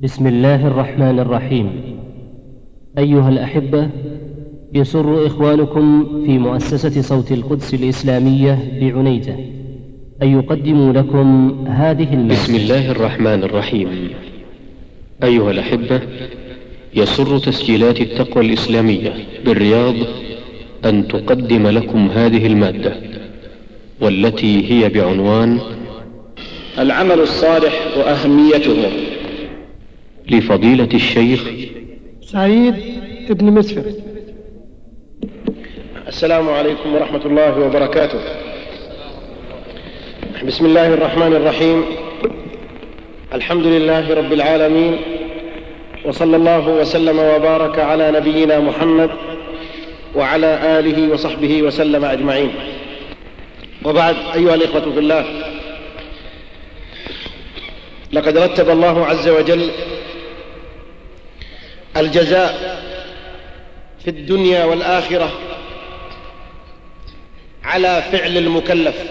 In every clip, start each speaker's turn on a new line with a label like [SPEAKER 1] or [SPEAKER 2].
[SPEAKER 1] بسم الله الرحمن الرحيم. أيها الأحبة، يسر إخوانكم في مؤسسة صوت القدس الإسلامية بعنيزة أن يقدموا لكم هذه المادة.
[SPEAKER 2] بسم الله الرحمن الرحيم. أيها الأحبة، يسر تسجيلات التقوى الإسلامية بالرياض أن تقدم لكم هذه المادة، والتي هي بعنوان
[SPEAKER 3] العمل الصالح وأهميته،
[SPEAKER 2] لفضيلة الشيخ
[SPEAKER 4] سعيد بن مسفر.
[SPEAKER 3] السلام عليكم ورحمة الله وبركاته. بسم الله الرحمن الرحيم. الحمد لله رب العالمين، وصلى الله وسلم وبارك على نبينا محمد وعلى آله وصحبه وسلم أجمعين. وبعد، أيها الإخوة في الله، لقد رتب الله عز وجل الجزاء في الدنيا والآخرة على فعل المكلف،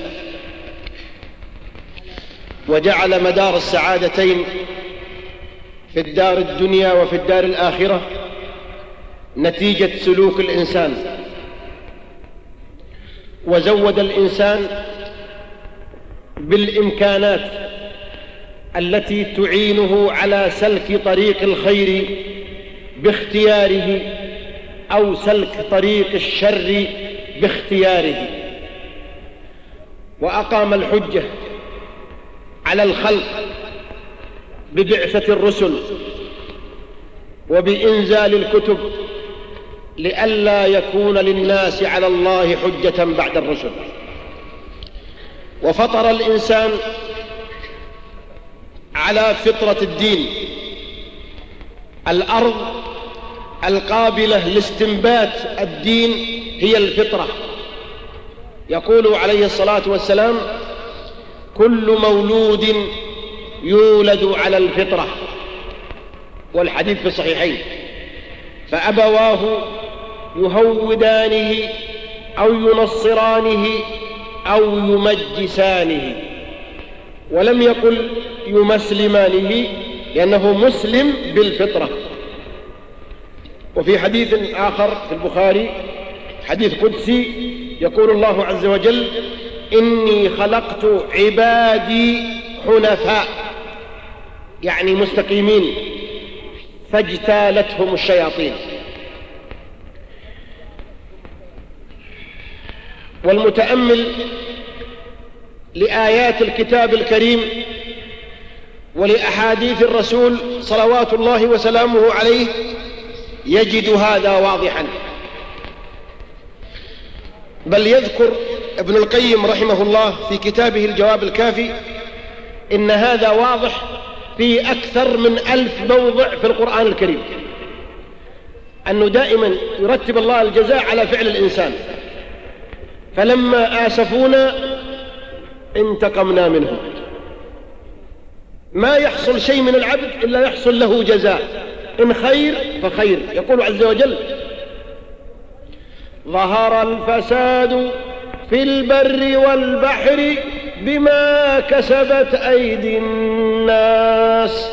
[SPEAKER 3] وجعل مدار السعادتين في الدار الدنيا وفي الدار الآخرة نتيجة سلوك الإنسان، وزود الإنسان بالإمكانات التي تعينه على سلك طريق الخير باختياره أو سلك طريق الشر باختياره، وأقام الحجة على الخلق ببعثة الرسل وبإنزال الكتب لئلا يكون للناس على الله حجة بعد الرسل. وفطر الإنسان على فطرة الدين، الأرض القابلة لاستنبات الدين هي الفطرة. يقول عليه الصلاة والسلام: كل مولود يولد على الفطرة، والحديث في الصحيحين. فأبواه يهودانه أو ينصرانه أو يمجسانه، ولم يقل يمسلمانه لأنه مسلم بالفطرة. وفي حديث آخر في البخاري، حديث قدسي، يقول الله عز وجل: إني خلقت عبادي حنفاء، يعني مستقيمين، فاجتالتهم الشياطين. والمتأمل لآيات الكتاب الكريم ولأحاديث الرسول صلوات الله وسلامه عليه يجد هذا واضحا. بل يذكر ابن القيم رحمه الله في كتابه الجواب الكافي إن هذا واضح في أكثر من 1000 موضع في القرآن الكريم، أنه دائما يرتب الله الجزاء على فعل الإنسان. فلما آسفونا انتقمنا منهم. ما يحصل شيء من العبد إلا يحصل له جزاء، إن خير فخير. يقول عز وجل: ظهر الفساد في البر والبحر بما كسبت أيدي الناس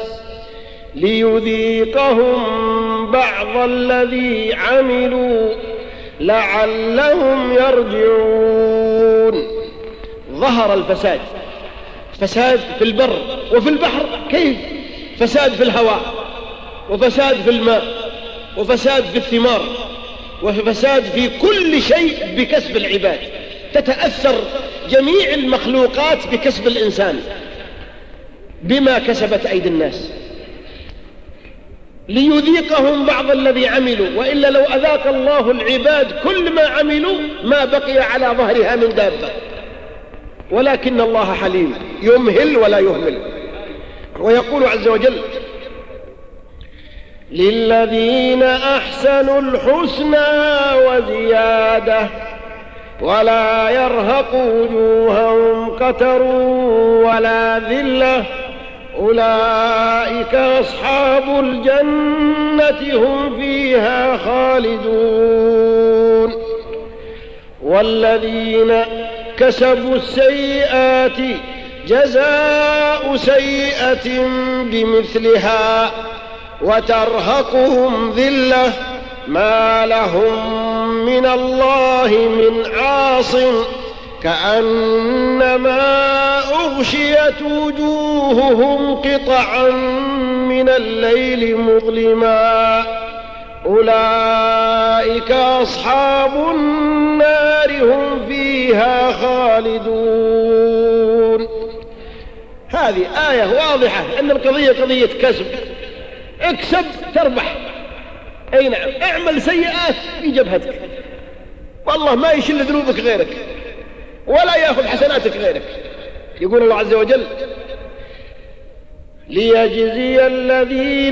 [SPEAKER 3] ليذيقهم بعض الذي عملوا لعلهم يرجعون. ظهر الفساد، فساد في البر وفي البحر. كيف؟ فساد في الهواء، وفساد في الماء، وفساد في الثمار، وفساد في كل شيء بكسب العباد. تتأثر جميع المخلوقات بكسب الإنسان بما كسبت أيدي الناس ليذيقهم بعض الذي عملوا، وإلا لو أذاق الله العباد كل ما عملوا ما بقي على ظهرها من دابة، ولكن الله حليم يمهل ولا يهمل. ويقول عز وجل: للذين أحسنوا الحسنى وزيادة ولا يرهق وجوههم قتر ولا ذلة أولئك أصحاب الجنة هم فيها خالدون. والذين كسبوا السيئات جزاء سيئة بمثلها وترهقهم ذلة ما لهم من الله من عاصم كأنما أغشيت وجوههم قطعا من الليل مظلما أولئك أصحاب النار هم فيها خالدون. هذه آية واضحة أن القضية قضية كسب، اكسب تربح. أي نعم، اعمل سيئات في جبهتك، والله ما يشل ذنوبك غيرك ولا يأخذ حسناتك غيرك. يقول الله عز وجل ليجزي الذين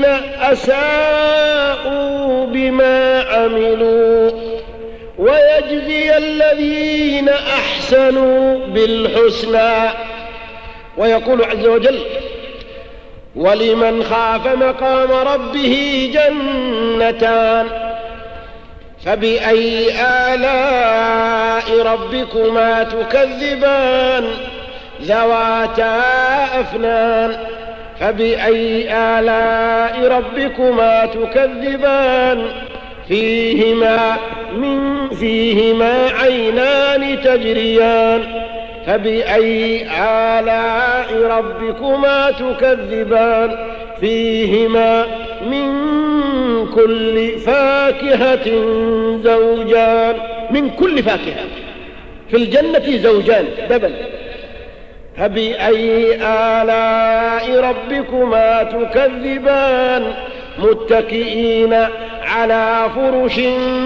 [SPEAKER 3] أساءوا بما عملوا ويجزي الذين أحسنوا بالحسنى. ويقول عز وجل ولمن خاف مقام ربه جنتان فبأي آلاء ربكما تكذبان ذواتا أفنان فبأي آلاء ربكما تكذبان فيهما عينان تجريان فبأي آلاء ربكما تكذبان فيهما من كل فاكهة زوجان. من كل فاكهة، في الجنة زوجان دبل. فبأي آلاء ربكما تكذبان متكئين على فرش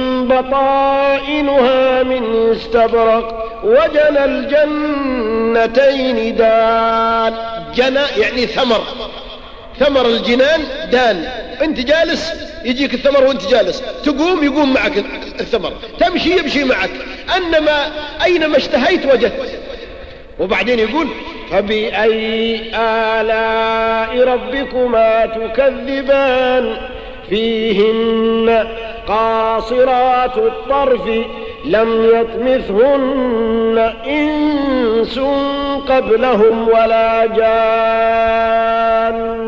[SPEAKER 3] بطائنها من استبرق وجنى الجنتين دان. جنى يعني ثمر الجنان دان. انت جالس يجيك الثمر وانت جالس، تقوم يقوم معك الثمر، تمشي يمشي معك، انما اينما اشتهيت وجدت. وبعدين يقول فبأي آلاء ربكما تكذبان فيهن قاصرات الطرف لم يطمثهن إنس قبلهم ولا جان.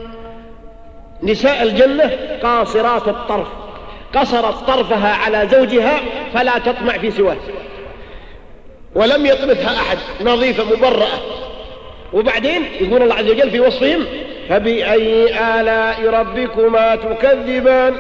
[SPEAKER 3] نساء الجنة قاصرات الطرف، قصرت طرفها على زوجها فلا تطمع في سواه، ولم يطمثها أحد، نظيفة مبرأة. وبعدين يقول الله عز وجل في وصفهم فبأي آلاء ربكما تكذبان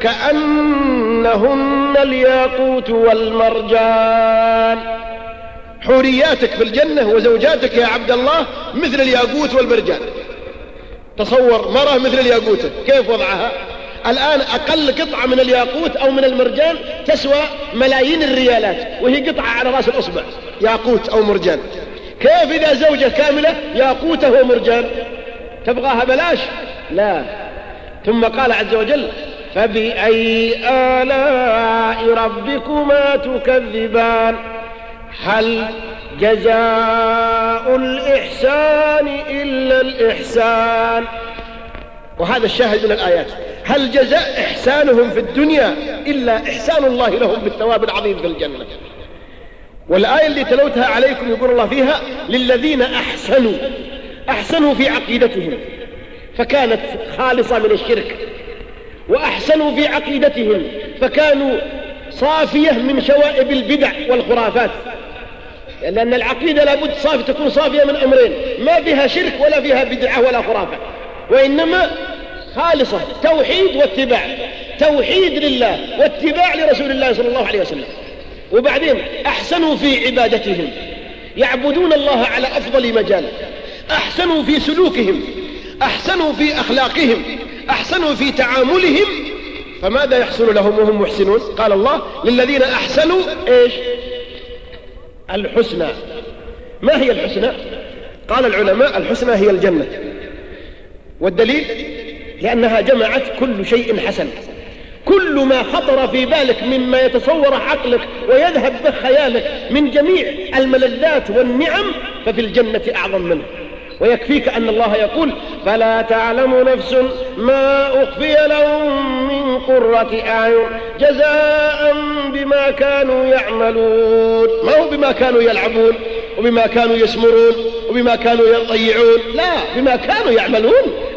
[SPEAKER 3] كأنهن الياقوت والمرجان. حورياتك في الجنة وزوجاتك يا عبد الله مثل الياقوت والمرجان. تصور مرة مثل الياقوت، كيف وضعها؟ الآن أقل قطعة من الياقوت أو من المرجان تسوى ملايين الريالات، وهي قطعة على رأس الأصبع ياقوت أو مرجان. كيف إذا زوجة كاملة ياقوته ومرجان؟ تبغاها بلاش؟ لا. ثم قال عز وجل فبأي آلاء ربكما تكذبان هل جزاء الإحسان إلا الإحسان. وهذا الشاهد من الآيات، هل جزاء إحسانهم في الدنيا إلا إحسان الله لهم بالثواب العظيم في الجنة. والآية اللي تلوتها عليكم يقول الله فيها للذين أحسنوا في عقيدتهم فكانت خالصة من الشرك، وأحسنوا في عقيدتهم فكانوا صافية من شوائب البدع والخرافات، لأن العقيدة لابد تكون صافية من أمرين، ما فيها شرك ولا فيها بدعة ولا خرافة، وإنما خالصة توحيد واتباع، توحيد لله واتباع لرسول الله صلى الله عليه وسلم. وبعدين أحسنوا في عبادتهم، يعبدون الله على أفضل مجال، أحسنوا في سلوكهم، أحسنوا في أخلاقهم، أحسنوا في تعاملهم، فماذا يحصل لهم وهم محسنون؟ قال الله للذين أحسنوا إيش؟ الحسنى. ما هي الحسنى؟ قال العلماء الحسنى هي الجنة. والدليل لأنها جمعت كل شيء حسن، كل ما خطر في بالك مما يتصور عقلك ويذهب به خيالك من جميع الملذات والنعم ففي الجنة أعظم منه. ويكفيك أن الله يقول فلا تعلم نفس ما أخفي لهم من قرة أعين جزاء بما كانوا يعملون. ما هو بما كانوا يلعبون وبما كانوا يسمرون وبما كانوا يضيعون، لا، بما كانوا يعملون.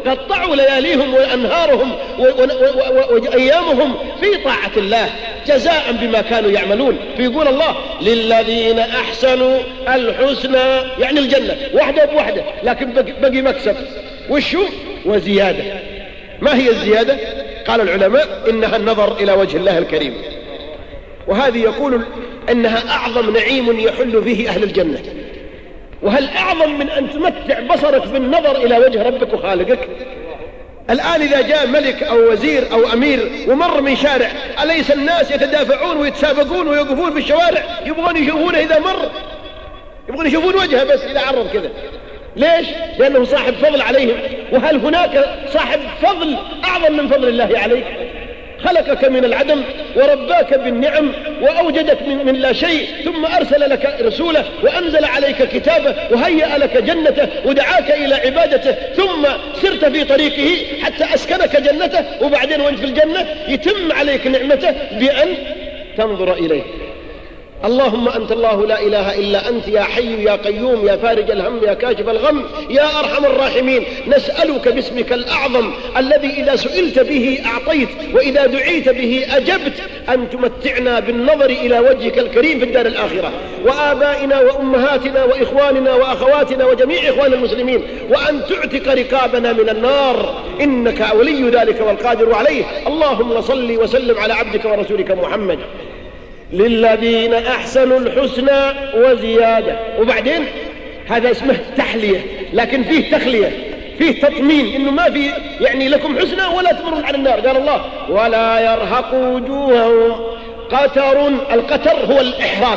[SPEAKER 3] قطعوا لياليهم وأنهارهم وأيامهم في طاعة الله جزاء بما كانوا يعملون. فيقول الله للذين أحسنوا الحسنى، يعني الجنة وحدة بوحدة، لكن بقي مكسب وشو وزيادة. ما هي الزيادة؟ قال العلماء إنها النظر إلى وجه الله الكريم، وهذه يقول إنها أعظم نعيم يحل فيه أهل الجنة. وهل أعظم من أن تمتع بصرك بالنظر إلى وجه ربك وخالقك؟ الآن إذا جاء ملك أو وزير أو أمير ومر من شارع، أليس الناس يتدافعون ويتسابقون ويقفون في الشوارع يبغون يشوفونه إذا مر، يبغون يشوفون وجهه بس إذا عرض كذا؟ ليش؟ لأنه صاحب فضل عليهم. وهل هناك صاحب فضل أعظم من فضل الله عليك؟ خلقك من العدم ورباك بالنعم وأوجدك من لا شيء، ثم أرسل لك رسوله وأنزل عليك كتابه وهيأ لك جنته ودعاك إلى عبادته، ثم سرت في طريقه حتى أسكنك جنته، وبعدين وانت في الجنة يتم عليك نعمته بأن تنظر إليه. اللهم أنت الله لا إله إلا أنت يا حي يا قيوم يا فارج الهم يا كاشف الغم يا أرحم الراحمين، نسألك باسمك الأعظم الذي إذا سئلت به أعطيت وإذا دعيت به أجبت أن تمتعنا بالنظر إلى وجهك الكريم في الدار الآخرة، وآبائنا وأمهاتنا وإخواننا وأخواتنا وجميع إخوان المسلمين، وأن تعتق رقابنا من النار، إنك ولي ذلك والقادر عليه. اللهم صل وسلم على عبدك ورسولك محمد. للذين أحسنوا الحسنى وزيادة. وبعدين هذا اسمه تحلية، لكن فيه تخلية، فيه تطمين، إنه ما في يعني لكم حسنى ولا تمرون على النار. قال الله ولا يرهق وجوههم قتر. القتر هو الإحراق،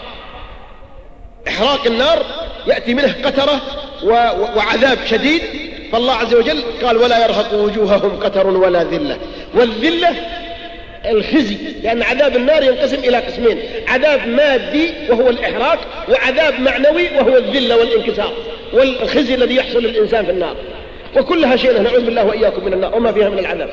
[SPEAKER 3] إحراق النار يأتي منه قترة وعذاب شديد. فالله عز وجل قال ولا يرهق وجوههم قتر ولا ذلة. والذلة الخزي، لأن عذاب النار ينقسم إلى قسمين: عذاب مادي وهو الإحراق، وعذاب معنوي وهو الذلة والانكسار والخزي الذي يحصل للإنسان في النار. وكلها شيء نعوذ بالله وإياكم من النار وما فيها من العذاب.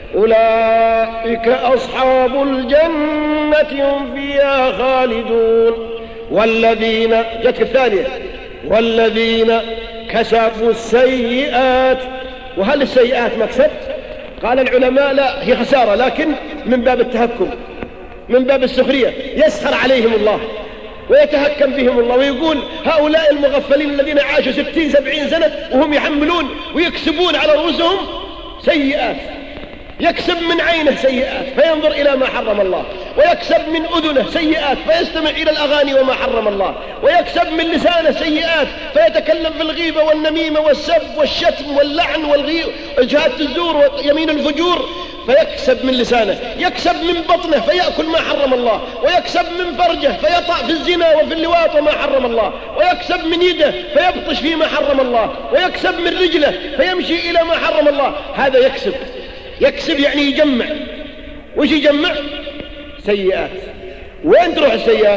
[SPEAKER 3] أولئك أصحاب الجنة هم فيها خالدون. والذين جت الثانية والذين كسبوا السيئات. وهل السيئات مكسب؟ قال العلماء لا، هي خسارة، لكن من باب التهكم، من باب السخرية، يسخر عليهم الله ويتهكم بهم الله ويقول هؤلاء المغفلين الذين عاشوا 60-70 سنة وهم يحملون ويكسبون على رؤوسهم سيئات. يكسب من عينه سيئات فينظر إلى ما حرم الله، ويكسب من أذنه سيئات فيستمع إلى الأغاني وما حرم الله، ويكسب من لسانه سيئات فيتكلم في الغيبة والنميمة والسب والشتم واللعن وشهادة الزور ويمين الفجور، فيكسب من لسانه. يكسب من بطنه فيأكل ما حرم الله، ويكسب من فرجه فيطأ في الزنا وفي اللواط وما حرم الله، ويكسب من يده فيبطش فيما حرم الله، ويكسب من رجله فيمشي إلى ما حرم الله. هذا يكسب. يكسب يعني يجمع. وش يجمع؟ سيئات. وين تروح السيئات؟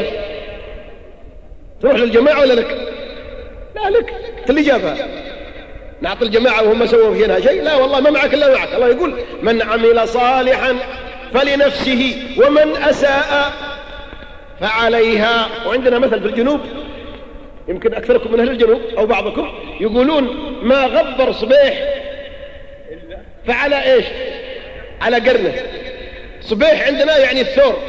[SPEAKER 3] تروح للجماعة ولا لك؟ لا لك، اللي جابها. نعطي الجماعة وهم سووا فينا شيء؟ لا والله ما معك إلا معك. الله يقول من عمل صالحا فلنفسه ومن أساء فعليها. وعندنا مثل في الجنوب، يمكن أكثركم من أهل الجنوب أو بعضكم يقولون ما غبر صبيح فعلى إيش؟ على قرنه. صبيح عندنا يعني الثور،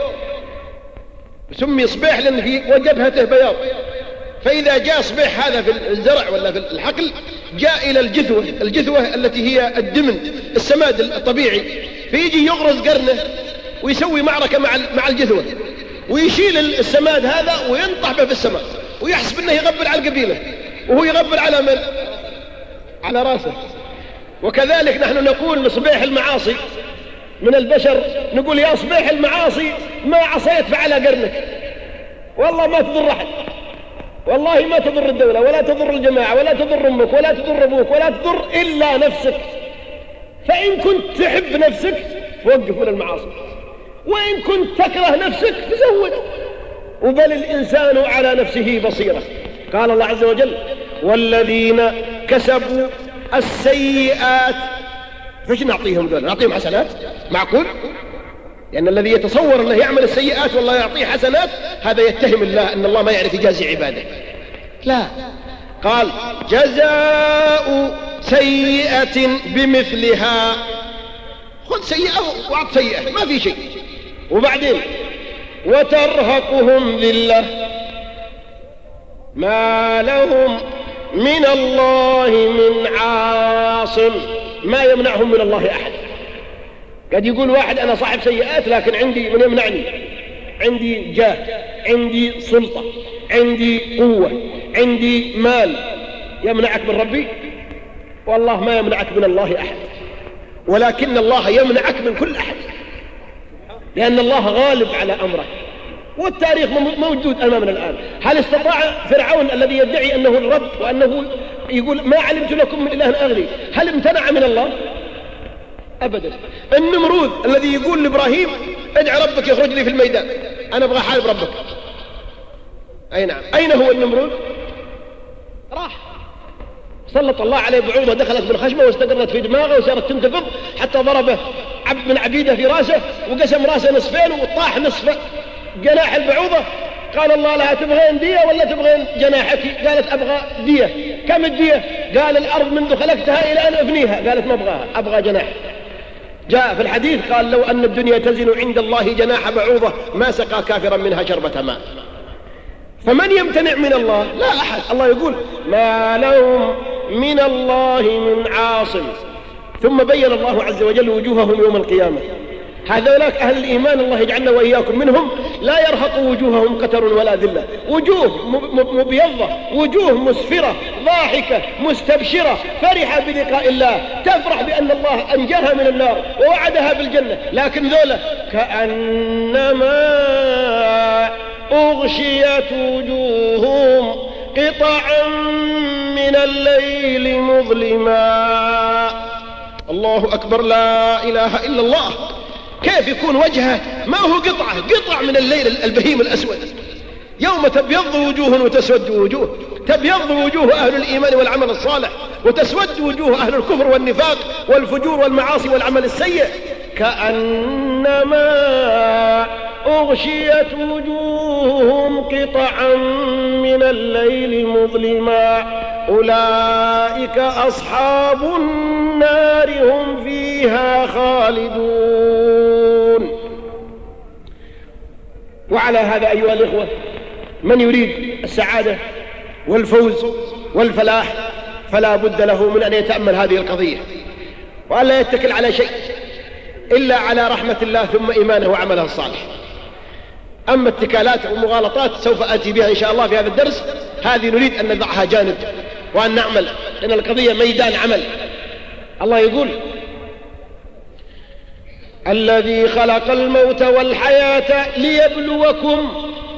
[SPEAKER 3] سمي صبيح لأن في وجبهته بياض. فإذا جاء صبيح هذا في الزرع ولا في الحقل جاء إلى الجثوة التي هي الدمن السماد الطبيعي، فيجي يغرز قرنه ويسوي معركة مع الجثوة ويشيل السماد هذا وينطح به في السماء ويحسب أنه يغبر على القبيلة وهو يغبر على من؟ على راسه. وكذلك نحن نقول لصبيح المعاصي من البشر، نقول يا صبيح المعاصي ما عصيت فعلى قرنك، والله ما تضر أحد، والله ما تضر الدولة ولا تضر الجماعة ولا تضر أمك ولا تضر أبوك ولا تضر إلا نفسك. فإن كنت تحب نفسك توقف من المعاصي، وإن كنت تكره نفسك تزود. وبل الإنسان على نفسه بصيرة. قال الله عز وجل والذين كسبوا السيئات. فش نعطيهم دول؟ نعطيهم حسنات؟ معقول؟ لأن الذي يتصور أنه يعمل السيئات والله يعطيه حسنات هذا يتهم الله أن الله ما يعرف يجازي عباده. لا، قال جزاء سيئة بمثلها. خذ سيئة وأعط سيئة، ما في شيء. وبعدين وترهقهم ذلة ما لهم من الله من عاصم، ما يمنعهم من الله أحد. قد يقول واحد أنا صاحب سيئات لكن عندي من يمنعني، عندي جاه، عندي سلطة، عندي قوة، عندي مال، يمنعك من ربي؟ والله ما يمنعك من الله أحد، ولكن الله يمنعك من كل أحد، لأن الله غالب على أمره. والتاريخ موجود أمامنا الآن. هل استطاع فرعون الذي يدعي أنه الرب وأنه يقول ما علمت لكم من إله غيري، هل امتنع من الله؟ أبدا. النمرود الذي يقول لإبراهيم ادع ربك يخرج لي في الميدان، أنا أبغى أحارب ربك. أي نعم، أين هو النمرود؟ راح سلط الله عليه بعوضة دخلت بالخشمة واستقرت في دماغه وصارت تنتفض حتى ضربه عبد من عبيده في راسه وقسم راسه نصفين وطاح نصف جناح البعوضة. قال الله لها تبغين دية ولا تبغين جناحك؟ قالت أبغى دية. كم الدية؟ قال الأرض منذ خلقتها إلى أن أفنيها. قالت ما أبغاها، أبغى جناح. جاء في الحديث قال لو أن الدنيا تزن عند الله جناح بعوضة ما سقى كافرا منها شربة ماء. فمن يمتنع من الله؟ لا أحد. الله يقول ما لهم من الله من عاصم. ثم بين الله عز وجل وجوههم يوم القيامة. هذولاك أهل الإيمان الله يجعلنا وإياكم منهم، لا يرهق وجوههم قتر ولا ذلة، وجوه مبيضة، وجوه مسفرة ضاحكة مستبشرة فرحة بلقاء الله، تفرح بأن الله أنجاها من النار ووعدها بالجنة. لكن ذولا كأنما أغشيت وجوههم قطعا من الليل مظلما. الله أكبر، لا إله إلا الله. كيف يكون وجهه ما هو قطعة من الليل البهيم الأسود؟ يوم تبيض وجوه وتسود وجوه، تبيض وجوه أهل الإيمان والعمل الصالح، وتسود وجوه أهل الكفر والنفاق والفجور والمعاصي والعمل السيء. كأنما أغشيت وجوههم قطعا من الليل مظلما. أولئك أصحاب النار هم فيها خالدون. وعلى هذا أيها الإخوة، من يريد السعادة والفوز والفلاح فلا بد له من أن يتأمل هذه القضية، وألا يتكل على شيء إلا على رحمة الله ثم إيمانه وعمله الصالح. أما اتكالات ومغالطات سوف أتي بها إن شاء الله في هذا الدرس، هذه نريد أن نضعها جانب وأن نعمل، لأن القضية ميدان عمل. الله يقول الذي خلق الموت والحياة ليبلوكم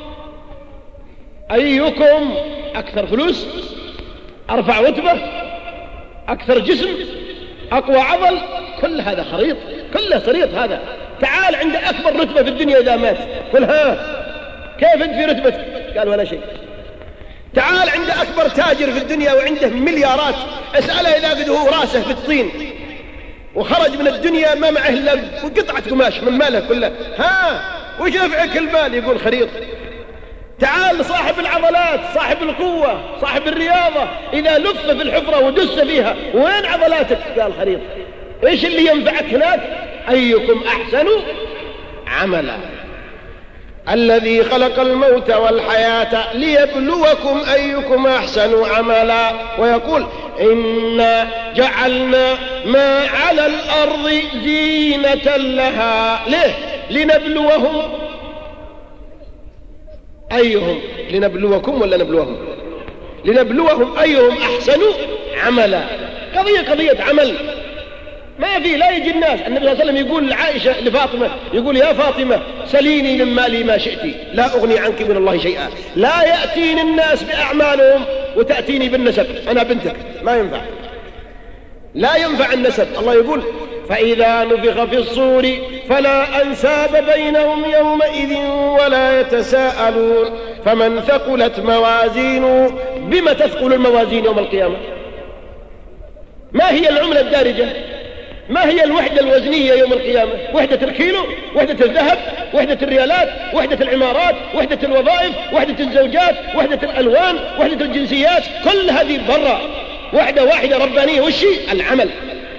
[SPEAKER 3] أيكم أكثر فلوس، أرفع رتبة، أكثر جسم، أقوى عضل. كل هذا خريط، كله خريط. هذا تعال عند أكبر رتبة في الدنيا إذا مات، قل ها كيف أنت في رتبتك؟ قال ولا شيء. تعال عند أكبر تاجر في الدنيا وعنده مليارات، اسأله إذا قد هو راسه في الطين وخرج من الدنيا ما معه إلا قطعة قماش من ماله كله، ها وش نفعك المال؟ يقول خريط. تعال صاحب العضلات، صاحب القوة، صاحب الرياضة، إذا لف في الحفرة ودس فيها وين عضلاتك؟ قال خريط. إيش اللي ينفعك هناك؟ أيكم أحسن عملا. الذي خلق الموت والحياة ليبلوكم أيكم أحسن عملا. ويقول إنا جعلنا ما على الأرض زينة لها. ليه؟ لنبلوهم أيهم. لنبلوكم ولا نبلوهم؟ لنبلوهم أيهم أحسن عملا. قضية عمل. ما في، لا يجي الناس. النبي صلى الله عليه وسلم يقول لعائشة لفاطمة، يقول يا فاطمة سليني من مالي ما شئتي لا أغني عنك من الله شيئا. لا يأتيني الناس بأعمالهم وتأتيني بالنسب، أنا بنتك، ما ينفع، لا ينفع النسب. الله يقول فإذا نفخ في الصور فلا أنساب بينهم يومئذ ولا يتساءلون. فمن ثقلت موازينه. بما تثقل الموازين يوم القيامة؟ ما هي العملة الدارجة؟ ما هي الوحدة الوزنية يوم القيامة؟ وحدة الكيلو، وحدة الذهب، وحدة الريالات، وحدة العمارات، وحدة الوظائف، وحدة الزوجات، وحدة الألوان، وحدة الجنسيات، كل هذه برا. واحدة ربانية. وشي العمل.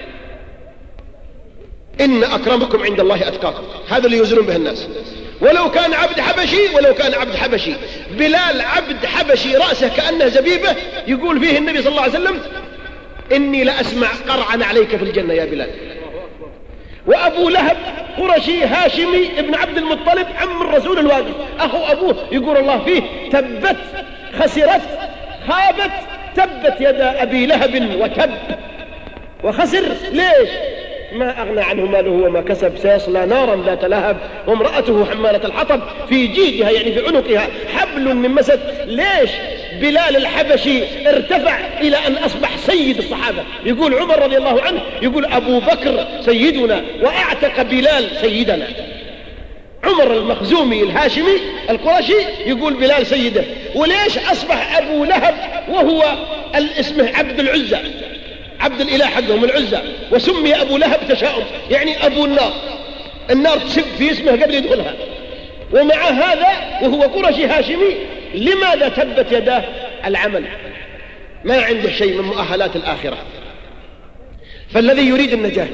[SPEAKER 3] إن أكرمكم عند الله أتقاكم، هذا اللي يوزنون به الناس. ولو كان عبد حبشي، بلال عبد حبشي رأسه كأنه زبيبة، يقول فيه النبي صلى الله عليه وسلم: إني لأسمع قرعا عليك في الجنة يا بلال. وأبو لهب قرشي هاشمي ابن عبد المطلب عم الرسول الواقف، أخو أبوه، يقول الله فيه: تبت خسرت خابت تبت يدا أبي لهب وتب. وخسر ليش؟ ما أغنى عنه ماله وما كسب، سيصلى نارا ذات لهب وامرأته حمالة الحطب في جيدها يعني في عنقها حبل من مسد. ليش بلال الحبشي ارتفع إلى أن أصبح سيد الصحابة؟ يقول عمر رضي الله عنه، يقول أبو بكر سيدنا وأعتق بلال سيدنا. عمر المخزومي الهاشمي القرشي يقول بلال سيده. وليش أصبح أبو لهب وهو اسمه عبد العزة، عبد الإله حقهم العزة، وسمي أبو لهب تشاؤم يعني أبو النار تسب في اسمه قبل يدخلها. ومع هذا وهو قرشي هاشمي لماذا تبت يداه؟ العمل، ما عنده شيء من مؤهلات الآخرة. فالذي يريد النجاة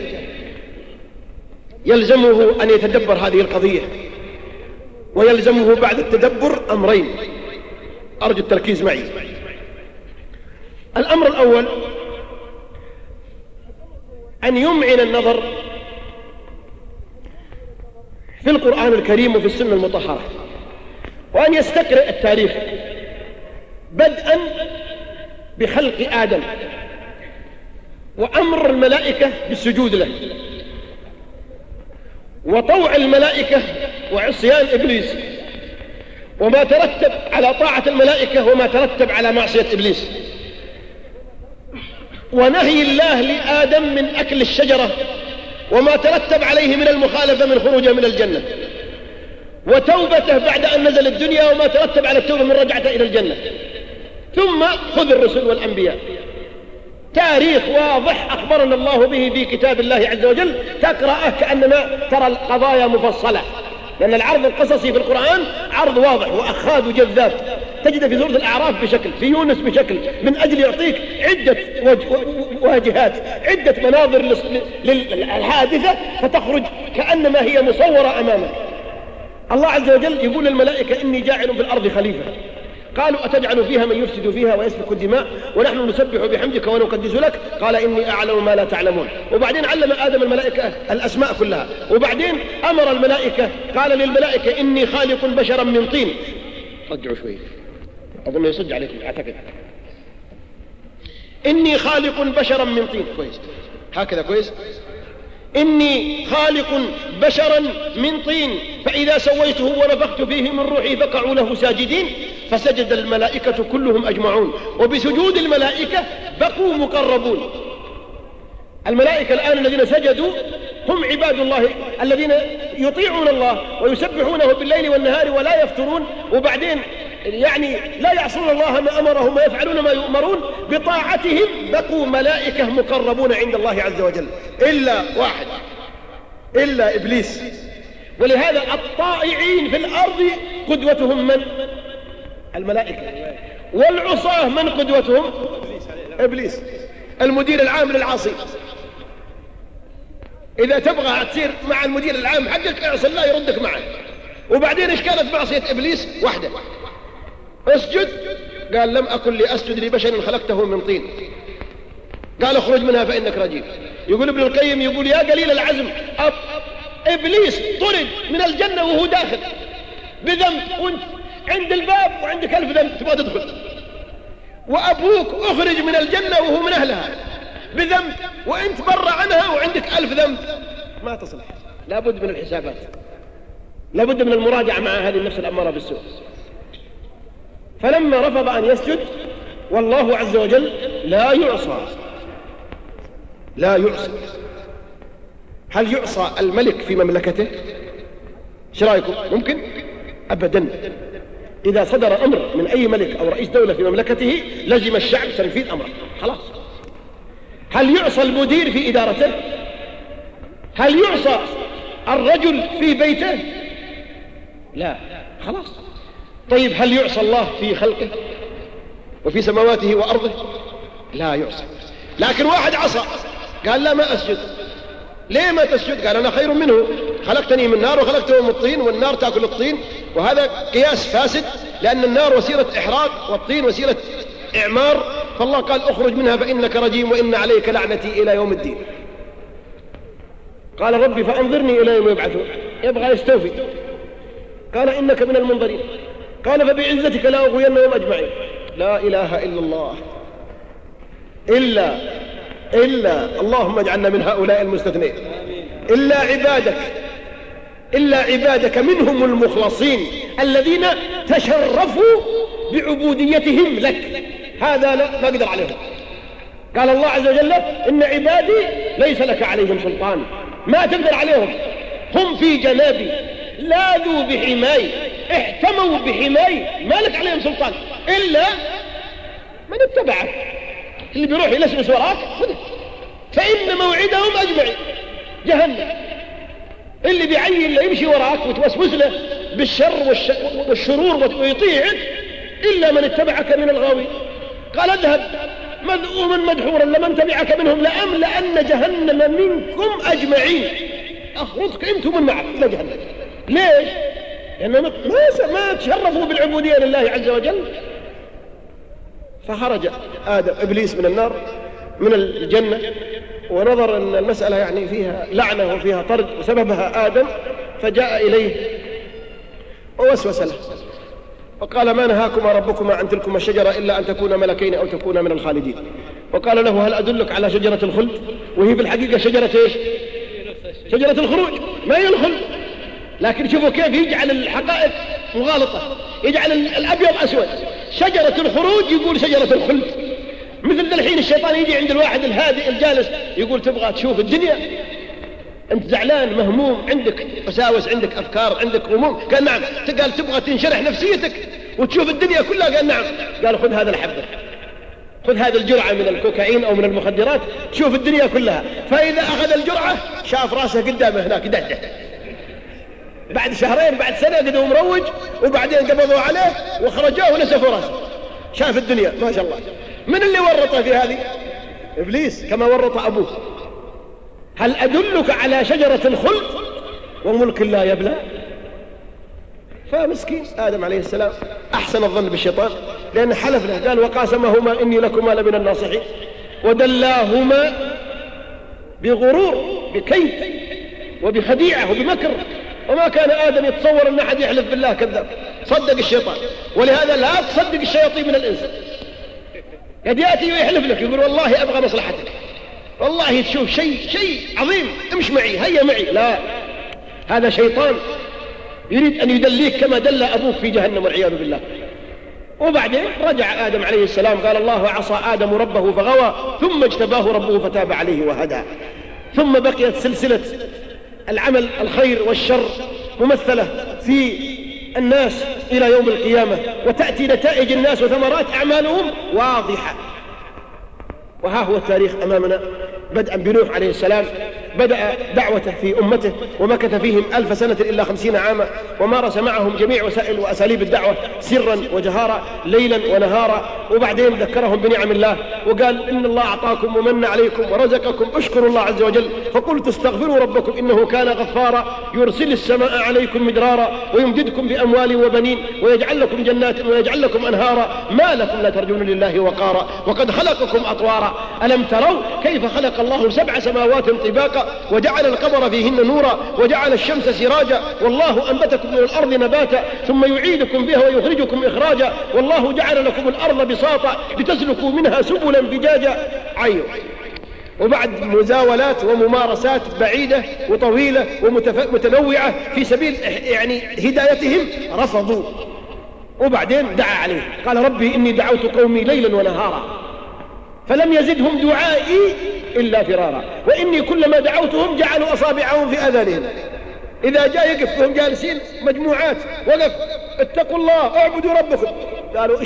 [SPEAKER 3] يلزمه أن يتدبر هذه القضية، ويلزمه بعد التدبر أمرين أرجو التركيز معي. الأمر الأول أن يمعن النظر في القرآن الكريم وفي السنة المطهرة، وأن يستقرئ التاريخ بدءا بخلق آدم وأمر الملائكة بالسجود له، وطوع الملائكة وعصيان إبليس، وما ترتب على طاعة الملائكة وما ترتب على معصية إبليس، ونهي الله لآدم من أكل الشجرة وما ترتب عليه من المخالفة من خروجه من الجنة، وتوبته بعد أن نزل الدنيا وما ترتب على التوبة من رجعته إلى الجنة. ثم خذ الرسل والأنبياء، تاريخ واضح أخبرنا الله به في كتاب الله عز وجل، تقرأه كأنما ترى القضايا مفصلة، لأن العرض القصصي في القرآن عرض واضح وأخاذ وجذاب، تجد في سورة الأعراف بشكل، في يونس بشكل، من أجل يعطيك عدة واجهات، عدة مناظر للحادثة فتخرج كأنما هي مصورة أمامك. الله عز وجل يقول للملائكة: إني جاعل في الأرض خليفة. قالوا: أتجعل فيها من يفسد فيها ويسفك الدماء ونحن نسبح بحمدك ونقدس لك؟ قال: إني أعلم ما لا تعلمون. وبعدين علم آدم الملائكة الأسماء كلها، وبعدين أمر الملائكة، قال للملائكة: إني خالق بشرا من طين. رجعوا شوي أظن يصج عليكم أعتقد. إني خالق بشرا من طين، كويس هكذا كويس. إني خالق بشرا من طين فإذا سويته ونفخت فيه من روحي فقعوا له ساجدين. فسجد الملائكة كلهم أجمعون، وبسجود الملائكة بقوا مقربون. الملائكة الآن الذين سجدوا هم عباد الله الذين يطيعون الله ويسبحونه بالليل والنهار ولا يفترون، وبعدين يعني لا يعصون الله ما أمرهم ويفعلون ما يؤمرون، بطاعتهم بقوا ملائكة مقربون عند الله عز وجل، إلا واحد، إلا إبليس. ولهذا الطائعين في الأرض قدوتهم من؟ الملائكة. والعصاة من قدوتهم؟ إبليس، المدير العام للعاصي. إذا تبغى تصير مع المدير العام حقك اعصي الله يردك معه. وبعدين إيش كانت معصية إبليس؟ واحدة: اسجد، قال: لم أكن لأسجد لبشر خلقته من طين. قال: اخرج منها فإنك رجيم. يقول ابن القيم، يقول: يا قليل العزم، إبليس طرد من الجنة وهو داخل بذنب، وانت عند الباب وعندك 1000 ذنب تبغى تدخل، وأبوك أخرج من الجنة وهو من أهلها بذنب، وانت برا عنها وعندك 1000 ذنب، ما تصلح. لابد من الحسابات، لابد من المراجعة مع هذه النفس الأمارة بالسوء. فلما رفض أن يسجد، والله عز وجل لا يعصى، لا يعصى. هل يعصى الملك في مملكته؟ ايش رايكم؟ ممكن؟ أبدا. إذا صدر أمر من أي ملك أو رئيس دولة في مملكته لزم الشعب تنفيذ أمره، خلاص. هل يعصى المدير في إدارته؟ هل يعصى الرجل في بيته؟ لا، خلاص. طيب هل يعصى الله في خلقه وفي سماواته وأرضه؟ لا يعصى. لكن واحد عصى قال لا ما أسجد. ليه ما تسجد؟ قال أنا خير منه، خلقتني من نار وخلقته من طين، والنار تأكل الطين، وهذا قياس فاسد، لأن النار وسيلة إحراق والطين وسيلة إعمار، فالله قال اخرج منها فإنك رجيم وإن عليك لعنتي إلى يوم الدين. قال ربي فأنظرني إلى يوم يبعثون، يبغى يستوفي. قال إنك من المنظرين. قال فبعزتك لا أغوينهم أجمعين. لا إله إلا الله إلا اللهم اجعلنا من هؤلاء المستثنين. إلا عبادك منهم المخلصين الذين تشرفوا بعبوديتهم لك، هذا لا ما أقدر عليهم. قال الله عز وجل إن عبادي ليس لك عليهم سلطان، ما تقدر عليهم، هم في جنابي لاذوا بحماي احتموا بحماي، ما لك عليهم سلطان إلا من اتبعك. اللي بيروح يلسلس وراك فإن موعدهم أجمعين جهنم. اللي بيعين اللي يمشي وراك وتوسوس له بالشر والشرور ويطيعك إلا من اتبعك من الغاوي. قال اذهب مذءوما مدحورا لمن تبعك منهم لأملأن جهنم منكم أجمعين. أخرجك أنتم من معك إلى جهنم. ليش؟ لأنهم ما تشرفوا بالعبودية لله عز وجل. فخرج آدم إبليس من النار من الجنة، ونظر أن المسألة يعني فيها لعنة وفيها طرد وسببها آدم، فجاء إليه ووسوس له وقال ما نهاكما ربكما عن تلكما الشجرة إلا أن تكونا ملكين أو تكونا من الخالدين. وقال له هل أدلك على شجرة الخلد؟ وهي في الحقيقة شجرة إيش؟ شجرة الخروج، ما هي الخلد. لكن شوفوا كيف يجعل الحقائق مغالطة، يجعل الأبيض أسود. شجرة الخروج يقول شجرة الخلد. مثل الحين الشيطان يجي عند الواحد الهادئ الجالس يقول تبغى تشوف الدنيا، أنت زعلان مهموم، عندك وساوس، عندك أفكار، عندك هموم. قال نعم. قال تبغى تنشرح نفسيتك وتشوف الدنيا كلها؟ قال نعم. قال خذ هذا الحبة، خذ هذه الجرعة من الكوكايين أو من المخدرات، تشوف الدنيا كلها. فإذا أخذ الجرعة شاف راسه قدامه هناك دهده. بعد شهرين بعد سنة قدوا مروج، وبعدين قبضوا عليه وخرجوه ونسفوا راسه، شاف الدنيا ما شاء الله. من اللي ورطه في هذه؟ إبليس كما ورط أبوه. هل أدلك على شجرة الخلد وملك لا يبلى؟ فمسكين آدم عليه السلام أحسن الظن بالشيطان، لأن حلف له قال وقاسمهما إني لكما لمن الناصحين، ودلاهما بغرور بكيد وبخديعة وبمكر. وما كان آدم يتصور أن أحد يحلف بالله كذاب، صدق الشيطان. ولهذا لا تصدق الشياطين من الإنس. قد يأتي ويحلف لك يقول والله أبغى مصلحتك، والله تشوف شيء عظيم امش معي هيا معي. لا، هذا شيطان يريد أن يدليك كما دل أبوك في جهنم والعياذ بالله. وبعدين رجع آدم عليه السلام قال الله عصى آدم ربه فغوى ثم اجتباه ربه فتاب عليه وهدى. ثم بقيت سلسلة العمل الخير والشر ممثلة في الناس إلى يوم القيامة، وتأتي نتائج الناس وثمرات أعمالهم واضحة. وها هو التاريخ أمامنا، بدءا بنوح عليه السلام، بدأ دعوته في أمته ومكث فيهم 1000 سنة إلا 50 عاما، ومارس معهم جميع وسائل وأساليب الدعوة سرا وجهارا ليلا ونهارا. وبعدين ذكرهم بنعم الله وقال إن الله أعطاكم ومن عليكم ورزقكم اشكروا الله عز وجل. فقلت استغفروا ربكم إنه كان غفارا يرسل السماء عليكم مدرارا ويمددكم بأموال وبنين ويجعل لكم جنات ويجعل لكم أنهارا ما لكم لا ترجون لله وقارا وقد خلقكم أطوارا ألم تروا كيف خلق الله 7 سماوات طباقا وجعل القمر فيهن نورا وجعل الشمس سراجا والله أنبتكم من الأرض نباتا ثم يعيدكم بها ويخرجكم إخراجا والله جعل لكم الأرض بساطا لتسلكوا منها سبلا فجاجا. عيو. وبعد مزاولات وممارسات بعيدة وطويلة ومتنوعة في سبيل يعني هدايتهم رفضوا. وبعدين دعا عليه قال ربي إني دعوت قومي ليلا ونهارا فلم يزدهم دعائي إلا فرارا وإني كلما دعوتهم جعلوا أصابعهم في آذانهم. إذا جاء يقف وهم جالسين مجموعات وقف اتقوا الله اعبدوا ربكم، قالوا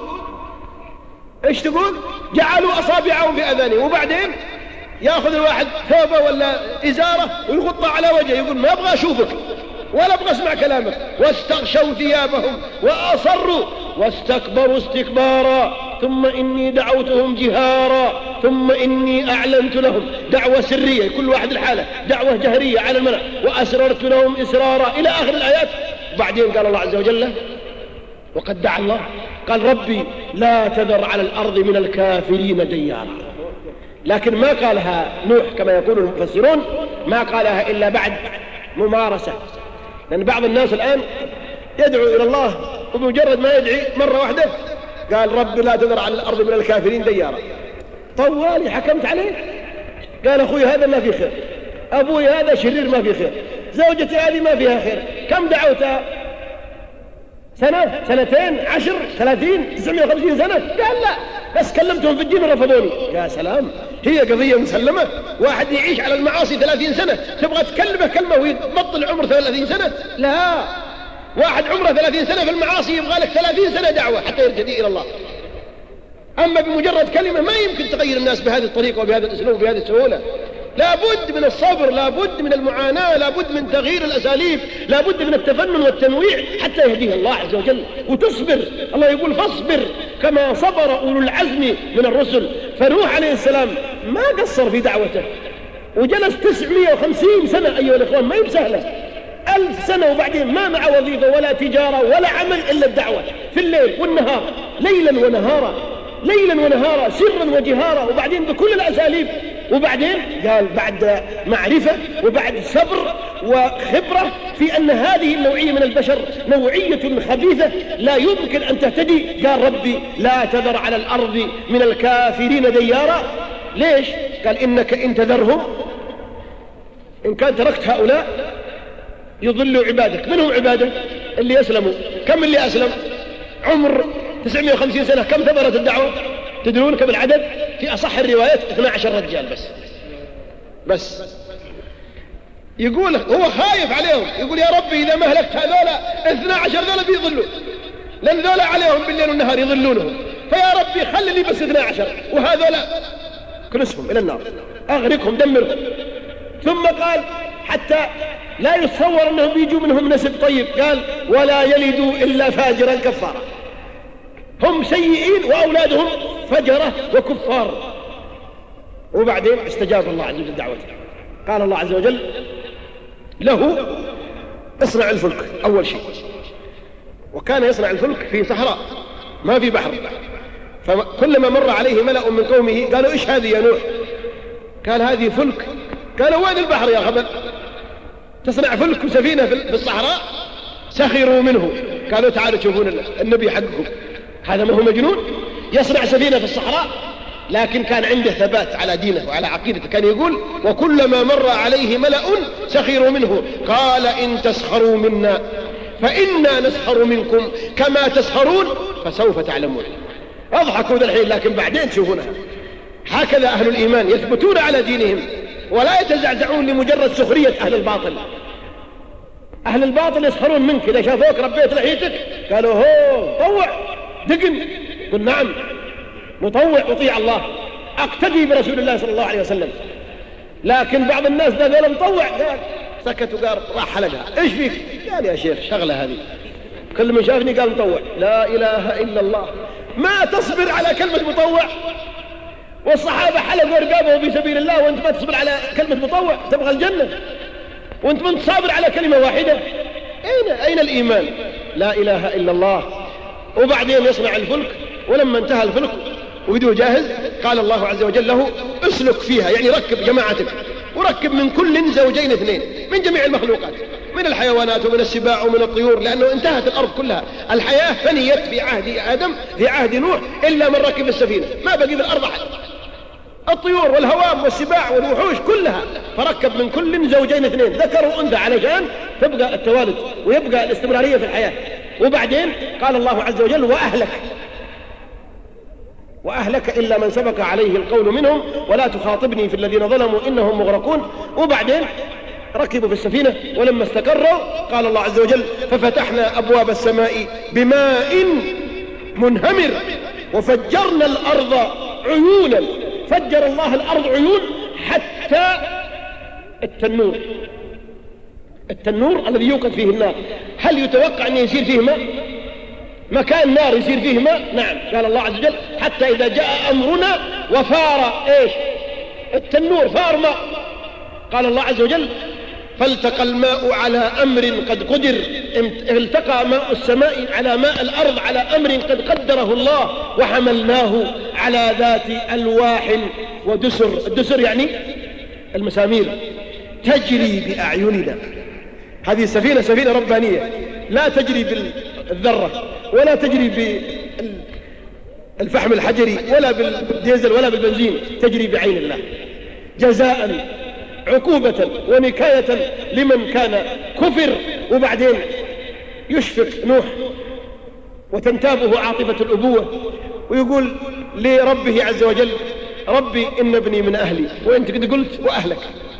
[SPEAKER 3] ايش تقول؟ جعلوا أصابعهم في آذانهم. وبعدين يأخذ الواحد ثوبه ولا إزارة ويغطى على وجهه يقول ما أبغى أشوفك ولا أبغى أسمع كلامك. واستغشوا ثيابهم وأصروا واستكبروا استكبارا ثم إني دعوتهم جهارا ثم إني أعلنت لهم، دعوة سرية كل واحد الحالة، دعوة جهرية على الملأ، وأسررت لهم إسرارا إلى آخر الآيات. بعدين قال الله عز وجل وقد دعا الله قال ربي لا تذر على الأرض من الكافرين ديارا. لكن ما قالها نوح كما يقول المفسرون، ما قالها إلا بعد ممارسة، لأن بعض الناس الآن يدعو إلى الله وبمجرد ما يدعي مرة واحدة قال رب لا تذر على الأرض من الكافرين ديارا. طوالي حكمت عليه، قال أخوي هذا ما في خير، أبوي هذا شرير ما في خير، زوجتي هذه ما فيها خير. كم دعوتها؟ سنة، سنتين، 10، 30، 950 سنة؟ قال لا، بس كلمتهم في الدين ورفضوني. يا سلام، هي قضية مسلمة؟ واحد يعيش على المعاصي 30 سنة تبغى تكلمه كلمة ويبطل عمر 30 سنة؟ لا، واحد عمره 30 سنة في المعاصي يبغى لك 30 سنة دعوة حتى يرجع إلى الله. أما بمجرد كلمة ما يمكن تغير الناس بهذه الطريقة وبهذا الأسلوب وبهذه السهولة. لابد من الصبر، لابد من المعاناة، لابد من تغيير الأساليب، لابد من التفنن والتنويع حتى يهديه الله عز وجل. وتصبر، الله يقول فاصبر كما صبر أولو العزم من الرسل. فنوح عليه السلام ما قصر في دعوته وجلس 950 سنة أيها الإخوان، ما يبسهله 1000 سنة، وبعدين ما مع وظيفة ولا تجارة ولا عمل إلا الدعوة في الليل والنهار، ليلا ونهارا، ليلا ونهارا، سرا وجهارا، وبعدين بكل الأساليب. وبعدين قال بعد معرفة وبعد صبر وخبرة في أن هذه النوعية من البشر نوعية خبيثة لا يمكن أن تهتدي، قال ربي لا تذر على الأرض من الكافرين ديارا. ليش؟ قال إنك إن تذرهم، إن كان تركت هؤلاء يضلوا عبادك. من هم عبادك؟ اللي يسلموا. كم اللي أسلم؟ عمر 950 سنة. كم ثمرت الدعوة؟ تدرون كم العدد؟ في أصح الروايات 12 رجال بس. يقول هو خايف عليهم، يقول يا ربي إذا ما هلكت هذولا 12 ذولا بيضلوا، لأن ذولا عليهم بالليل والنهار يضلونهم، فيا ربي خلي لي بس 12 وهذولا كنسهم إلى النار، أغرقهم دمرهم. ثم قال حتى لا يتصور أنهم بيجوا منهم نسب طيب، قال ولا يلدوا إلا فاجرا كفارا. هم سيئين وأولادهم فجرة وكفار. وبعدين استجاب الله عز وجل دعوته، قال الله عز وجل له اصنع الفلك أول شيء. وكان يصنع الفلك في صحراء ما في بحر، فكلما مر عليه ملأ من قومه قالوا إيش هذه يا نوح؟ قال هذه فلك. قالوا وين البحر يا خبر؟ تصنع فلك وسفينة في الصحراء؟ سخروا منه، قالوا تعالوا تشوفون النبي حقكم، هذا ما هو مجنون يصنع سفينة في الصحراء؟ لكن كان عنده ثبات على دينه وعلى عقيدته. كان يقول وكلما مر عليه ملأ سخروا منه قال إن تسخروا منا فإنا نسخر منكم كما تسخرون فسوف تعلمون. اضحكوا ذا الحين لكن بعدين تشوفونها. هكذا أهل الإيمان يثبتون على دينهم ولا يتزعزعون لمجرد سخرية أهل الباطل. أهل الباطل يسخرون منك، إذا شافوك ربيت لحيتك قالوا هو طوع دقن، قل نعم مطوع وطيع الله، أقتدي برسول الله صلى الله عليه وسلم. لكن بعض الناس ذا مطوع، قال سكت وقال راح حلقها. إيش فيك؟ قال يا شيخ شغلة هذه، كل من شافني قال مطوع. لا إله إلا الله، ما تصبر على كلمة مطوع؟ والصحابة حلقوا رقابه في سبيل الله وانت ما تصبر على كلمة مطوع؟ تبغى الجنة وانت ما تصابر على كلمة واحدة؟ أين الإيمان؟ لا إله إلا الله. وبعدين يصنع الفلك، ولما انتهى الفلك وبدو جاهز قال الله عز وجل له اسلك فيها، يعني ركب جماعتك، وركب من كل زوجين اثنين من جميع المخلوقات، من الحيوانات ومن السباع ومن الطيور، لأنه انتهت الأرض كلها، الحياة فنيت في عهد آدم في عهد نوح إلا من ركب السفينة، ما بقي في الأرض أحد. الطيور والهوام والسباع والوحوش كلها، فركب من كل زوجين اثنين ذكر وأنثى علشان تبقى التوالد ويبقى الاستمرارية في الحياة. وبعدين قال الله عز وجل وأهلك إلا من سبق عليه القول منهم ولا تخاطبني في الذين ظلموا إنهم مغرقون. وبعدين ركبوا في السفينة، ولما استقروا قال الله عز وجل ففتحنا أبواب السماء بماء منهمر وفجرنا الأرض عيونا. فجر الله الأرض عيون حتى التنور الذي يوقد فيه النار، هل يتوقع أن يصير فيه ماء؟ مكان نار يصير فيه ماء؟ نعم. قال الله عز وجل حتى إذا جاء أمرنا وفار إيش التنور، فار ماء. قال الله عز وجل فالتقى الماء على أمر قد قدر، التقى ماء السماء على ماء الأرض على أمر قد قدره الله، وحملناه على ذات ألواح ودسر. الدسر يعني المسامير، تجري بأعيننا. هذه السفينة سفينة ربانية، لا تجري بالذرة ولا تجري بالفحم الحجري ولا بالديزل ولا بالبنزين، تجري بعين الله، جزاء عقوبة ونكاية لمن كان كفر. وبعدين يشفق نوح وتنتابه عاطفة الأبوة ويقول لربه عز وجل ربي إن ابني من أهلي، وأنت قد قلت وأهلك.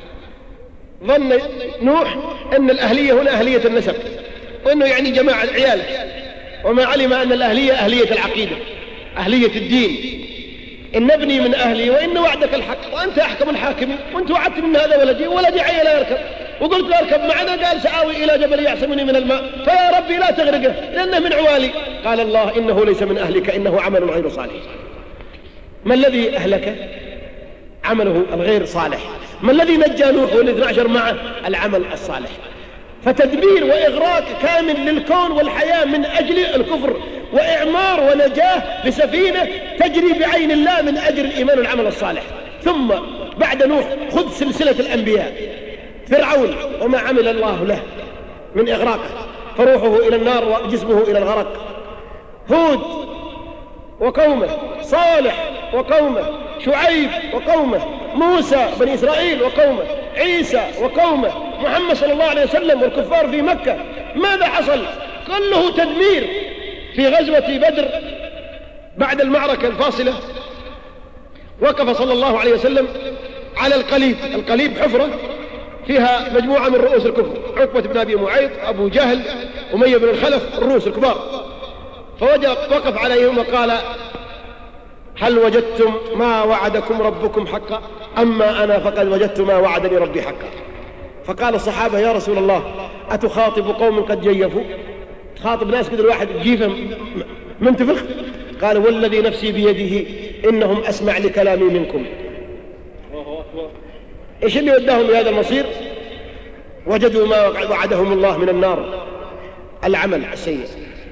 [SPEAKER 3] ظن نوح أن الأهلية هنا أهلية النسب، وأنه يعني جماعة عياله، وما علم أن الأهلية أهلية العقيدة، أهلية الدين. إن ابني من أهلي وإن وعدك الحق وأنت أحكم الحاكمين، وأنت وعدت من هذا ولدي عيل يركب، وقلت له اركب معنا، قال سآوي إلى جبل يعصمني من الماء، فيا ربي لا تغرقه لأنه من عوالي. قال الله إنه ليس من أهلك إنه عمل غير صالح. ما الذي أهلك؟ عمله الغير صالح. ما الذي نجى نوح وال12 معه؟ العمل الصالح. فتدبير وإغراق كامل للكون والحياة من أجل الكفر، وإعمار ونجاة بسفينة تجري بعين الله من أجل الإيمان والعمل الصالح. ثم بعد نوح خذ سلسلة الأنبياء. فرعون وما عمل الله له من إغراقه، فروحه إلى النار وجسمه إلى الغرق. هود وقومه، صالح وقومه، شعيب وقومه، موسى بني إسرائيل وقومه، عيسى وقومه، محمد صلى الله عليه وسلم والكفار في مكة. ماذا حصل؟ كله تدمير. في غزوة بدر بعد المعركة الفاصلة وقف صلى الله عليه وسلم على القليب حفرة فيها مجموعة من رؤوس الكفر، عقبة بن أبي معيط، أبو جهل، أمية بن الخلف، الرؤوس الكبار. فوقف عليهم وقال هل وجدتم ما وعدكم ربكم حقا؟ أما أنا فقد وجدت ما وعدني ربي حقا. فقال الصحابة يا رسول الله أتخاطب قوم قد جيفوا؟ تخاطب ناس كده الواحد جيفة منتفخ؟ قال والذي نفسي بيده إنهم أسمع لكلامي منكم. إيش اللي وداهم لهذا المصير؟ وجدوا ما وعدهم الله من النار، العمل السيء.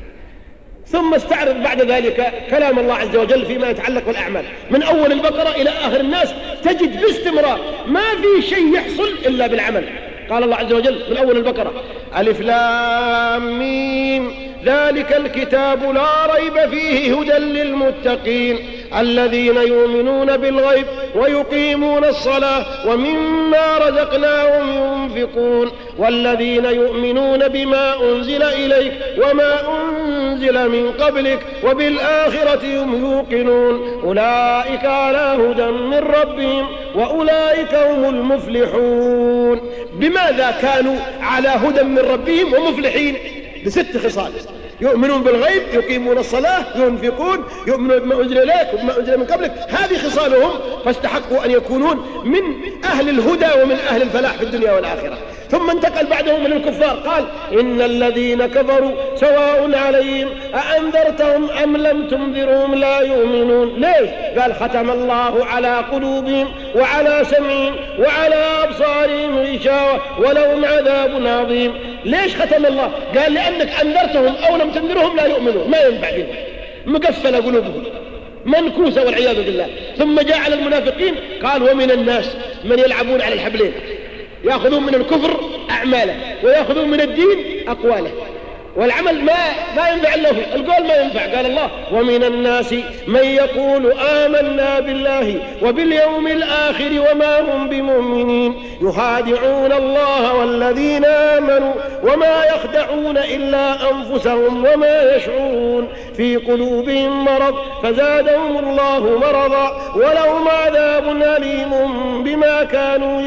[SPEAKER 3] ثم استعرض بعد ذلك كلام الله عز وجل فيما يتعلق بالأعمال من أول البقرة إلى آخر الناس، تجد باستمرار ما في شيء يحصل إلا بالعمل. قال الله عز وجل من أول البقرة ألف لام ميم ذلك الكتاب لا ريب فيه هدى للمتقين الذين يؤمنون بالغيب ويقيمون الصلاة ومما رزقناهم ينفقون والذين يؤمنون بما أنزل إليك وما أنزل من قبلك وبالآخرة هم يوقنون أولئك على هدى من ربهم وأولئك هم المفلحون. بماذا كانوا على هدى من ربهم ومفلحين؟ ب6 خصال: يؤمنون بالغيب، يقيمون الصلاة، ينفقون، يؤمنون بما أنزل إليك وبما أنزل من قبلك. هذه خصالهم، فاستحقوا أن يكونون من أهل الهدى ومن أهل الفلاح في الدنيا والآخرة. ثم انتقل بعدهم من الكفار قال إن الذين كفروا سواء عليهم أأنذرتهم أم لم تنذرهم لا يؤمنون. ليش؟ قال ختم الله على قلوبهم وعلى سمعهم وعلى أبصارهم غشاوة ولهم عذاب عظيم. ليش ختم الله؟ قال لأنك أنذرتهم أو لم تنذرهم لا يؤمنون، ما ينفع بهم، مقفلة قلوبهم منكوسة والعياذ بالله. ثم جاء على المنافقين قال ومن الناس من يلعبون على الحبلين، يأخذون من الكفر أعماله ويأخذون من الدين أقواله، والعمل ما ينفع له، القول ما ينفع. قال الله ومن الناس من يقول آمنا بالله وباليوم الآخر وما هم بمؤمنين يخادعون الله والذين آمنوا وما يخدعون إلا أنفسهم وما يشعرون في قلوبهم مرض فزادهم الله مرضا ولهم عذاب أليم بما كانوا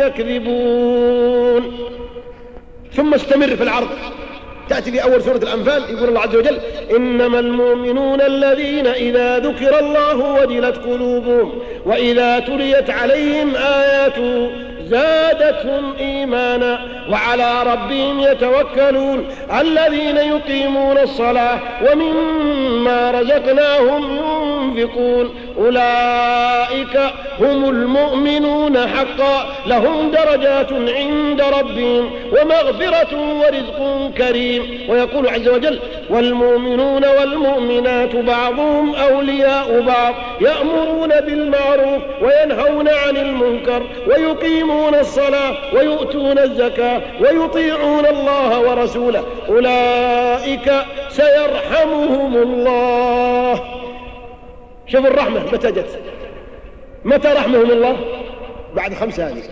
[SPEAKER 3] يكذبون. ثم استمر في العرض. تأتي في أول سورة الأنفال يقول الله عز وجل إنما المؤمنون الذين إذا ذكر الله وجلت قلوبهم وإذا تليت عليهم آياته زادتهم إيمانا وعلى ربهم يتوكلون الذين يقيمون الصلاة ومما رزقناهم ينفقون أولئك هم المؤمنون حقا لهم درجات عند ربهم ومغفرة ورزق كريم. ويقول عز وجل والمؤمنون والمؤمنات بعضهم أولياء بعض يأمرون بالمعروف وينهون عن المنكر ويقيمون الصلاة ويؤتون الزكاة ويطيعون الله ورسوله أولئك سيرحمهم الله. شوف الرحمة متى جت؟ متى رحمهم الله؟ بعد 5 هذه: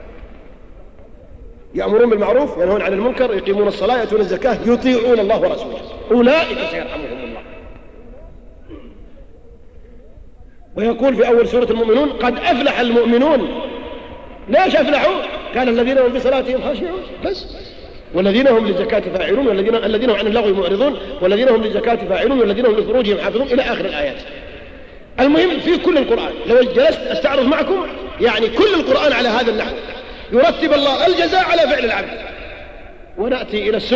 [SPEAKER 3] يأمرون بالمعروف ينهون عن المنكر يقيمون الصلاة يؤتون الزكاة يطيعون الله ورسوله أولئك سيرحمهم الله. ويقول في أول سورة المؤمنون قد أفلح المؤمنون. ليش أفلحوا؟ قال الذين هم بصلاتهم خاشعون بس، والذين هم للزكاة فاعلون والذين هم عن اللغو معرضون والذين هم للزكاة فاعلون والذين هم لفروجهم حافظون إلى آخر الآيات. المهم في كل القرآن لو جلست أستعرض معكم يعني كل القرآن على هذا النحو يرتب الله الجزاء على فعل العبد. ونأتي إلى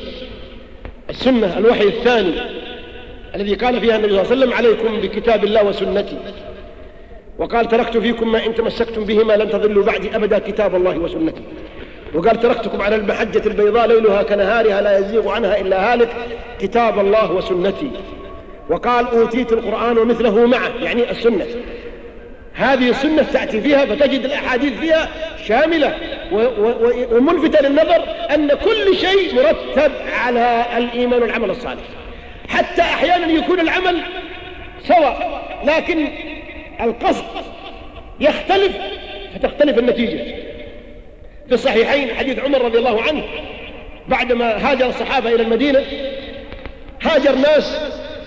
[SPEAKER 3] السنة الوحي الثاني الذي قال فيها النبي صلى الله عليه وسلم عليكم بكتاب الله وسنتي، وقال تركت فيكم ما إن تمسكتم بهما لن تضلوا بعدي أبدا كتاب الله وسنتي، وقال تركتكم على المحجة البيضاء ليلها كنهارها لا يزيغ عنها إلا هالك كتاب الله وسنتي، وقال أوتيت القرآن ومثله معه يعني السنة. هذه السنة تأتي فيها فتجد الأحاديث فيها شاملة وملفتة للنظر أن كل شيء مرتب على الإيمان والعمل الصالح، حتى أحيانا يكون العمل سواء لكن القصد يختلف فتختلف النتيجة. في الصحيحين حديث عمر رضي الله عنه بعدما هاجر الصحابة إلى المدينة هاجر ناس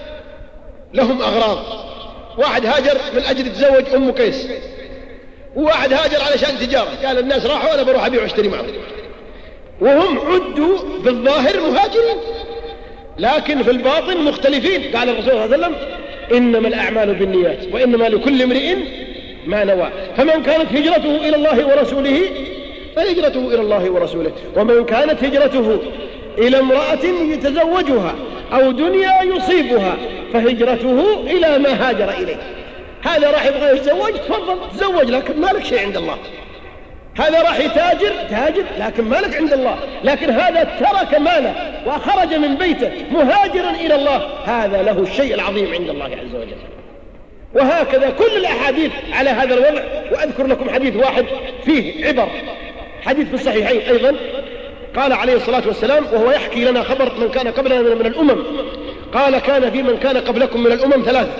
[SPEAKER 3] لهم أغراض، واحد هاجر من أجل يتزوج أم قيس، وواحد هاجر علشان تجارة، قال الناس راحوا أنا بروح أبيع واشتري معهم، وهم عدوا في الظاهر مهاجرين لكن في الباطن مختلفين. قال الرسول صلى الله عليه وسلم إنما الأعمال بالنيات وإنما لكل امرئ ما نوى، فمن كانت هجرته إلى الله ورسوله فهجرته إلى الله ورسوله، ومن كانت هجرته إلى امرأة يتزوجها أو دنيا يصيبها فهجرته إلى ما هاجر إليه. هذا راح يبغى يتزوج تفضل تزوج لكن ما لك شيء عند الله، هذا راح يتاجر تاجر لكن ما لك عند الله، لكن هذا ترك ماله وخرج من بيته مهاجرا إلى الله هذا له الشيء العظيم عند الله عز وجل. وهكذا كل الأحاديث على هذا الوضع. وأذكر لكم حديث واحد فيه عبر، حديث في الصحيحين أيضا قال عليه الصلاة والسلام وهو يحكي لنا خبر من كان قبلنا من الأمم، قال كان في من كان قبلكم من الأمم 3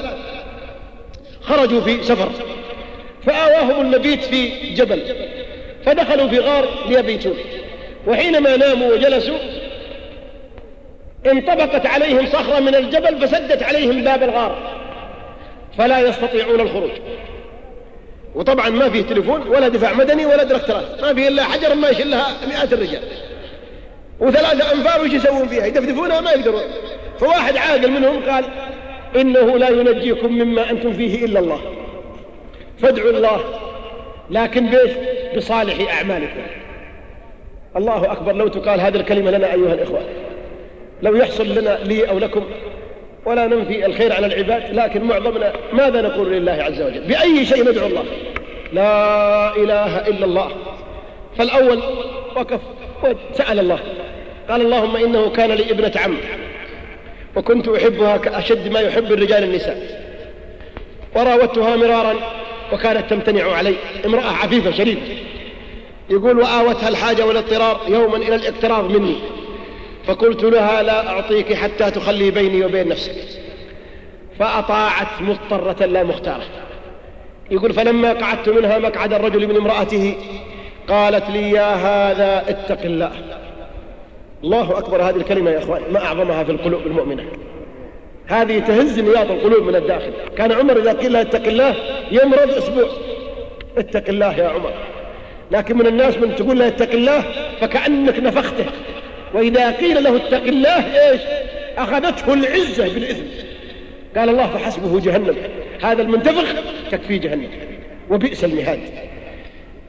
[SPEAKER 3] خرجوا في سفر فآواهم المبيت في جبل فدخلوا في غار ليبيتون، وحينما ناموا وجلسوا انطبقت عليهم صخرة من الجبل فسدت عليهم باب الغار فلا يستطيعون الخروج. وطبعا ما فيه تليفون ولا دفاع مدني ولا دكتورات، ما فيه إلا حجر ما يشلها 100 الرجال و3 أنفار وش يسوون فيها يدفدفونها ما يقدرون. فواحد عاقل منهم قال إنه لا ينجيكم مما أنتم فيه إلا الله فادعوا الله لكن بيش بصالح أعمالكم. الله أكبر لو تقال هذه الكلمة لنا أيها الإخوة، لو يحصل لنا لي أو لكم ولا ننفي الخير على العباد لكن معظمنا ماذا نقول لله عز وجل؟ بأي شيء ندعو الله؟ لا إله إلا الله. فالأول وقف وسأل الله قال اللهم إنه كان لي ابنة عم وكنت أحبها كأشد ما يحب الرجال النساء وراودتها مرارا وكانت تمتنع علي، امرأة عفيفة شريفة، يقول وآوتها الحاجة والاضطرار يوما إلى الاقتراض مني فقلت لها لا أعطيك حتى تخلي بيني وبين نفسك فأطاعت مضطرة لا مختارة. يقول فلما قعدت منها مقعد الرجل من امرأته قالت لي يا هذا اتق الله. الله أكبر هذه الكلمة يا أخوان ما أعظمها في القلوب المؤمنة، هذه تهز نياط القلوب من الداخل. كان عمر إذا قيل له اتق الله يمرض أسبوع اتق الله يا عمر، لكن من الناس من تقول له اتق الله فكأنك نفخته، وإذا قيل له اتق الله إيش أخذته العزة بالإثم. قال الله فحسبه جهنم، هذا المنتفخ تكفي جهنم وبئس المهاد.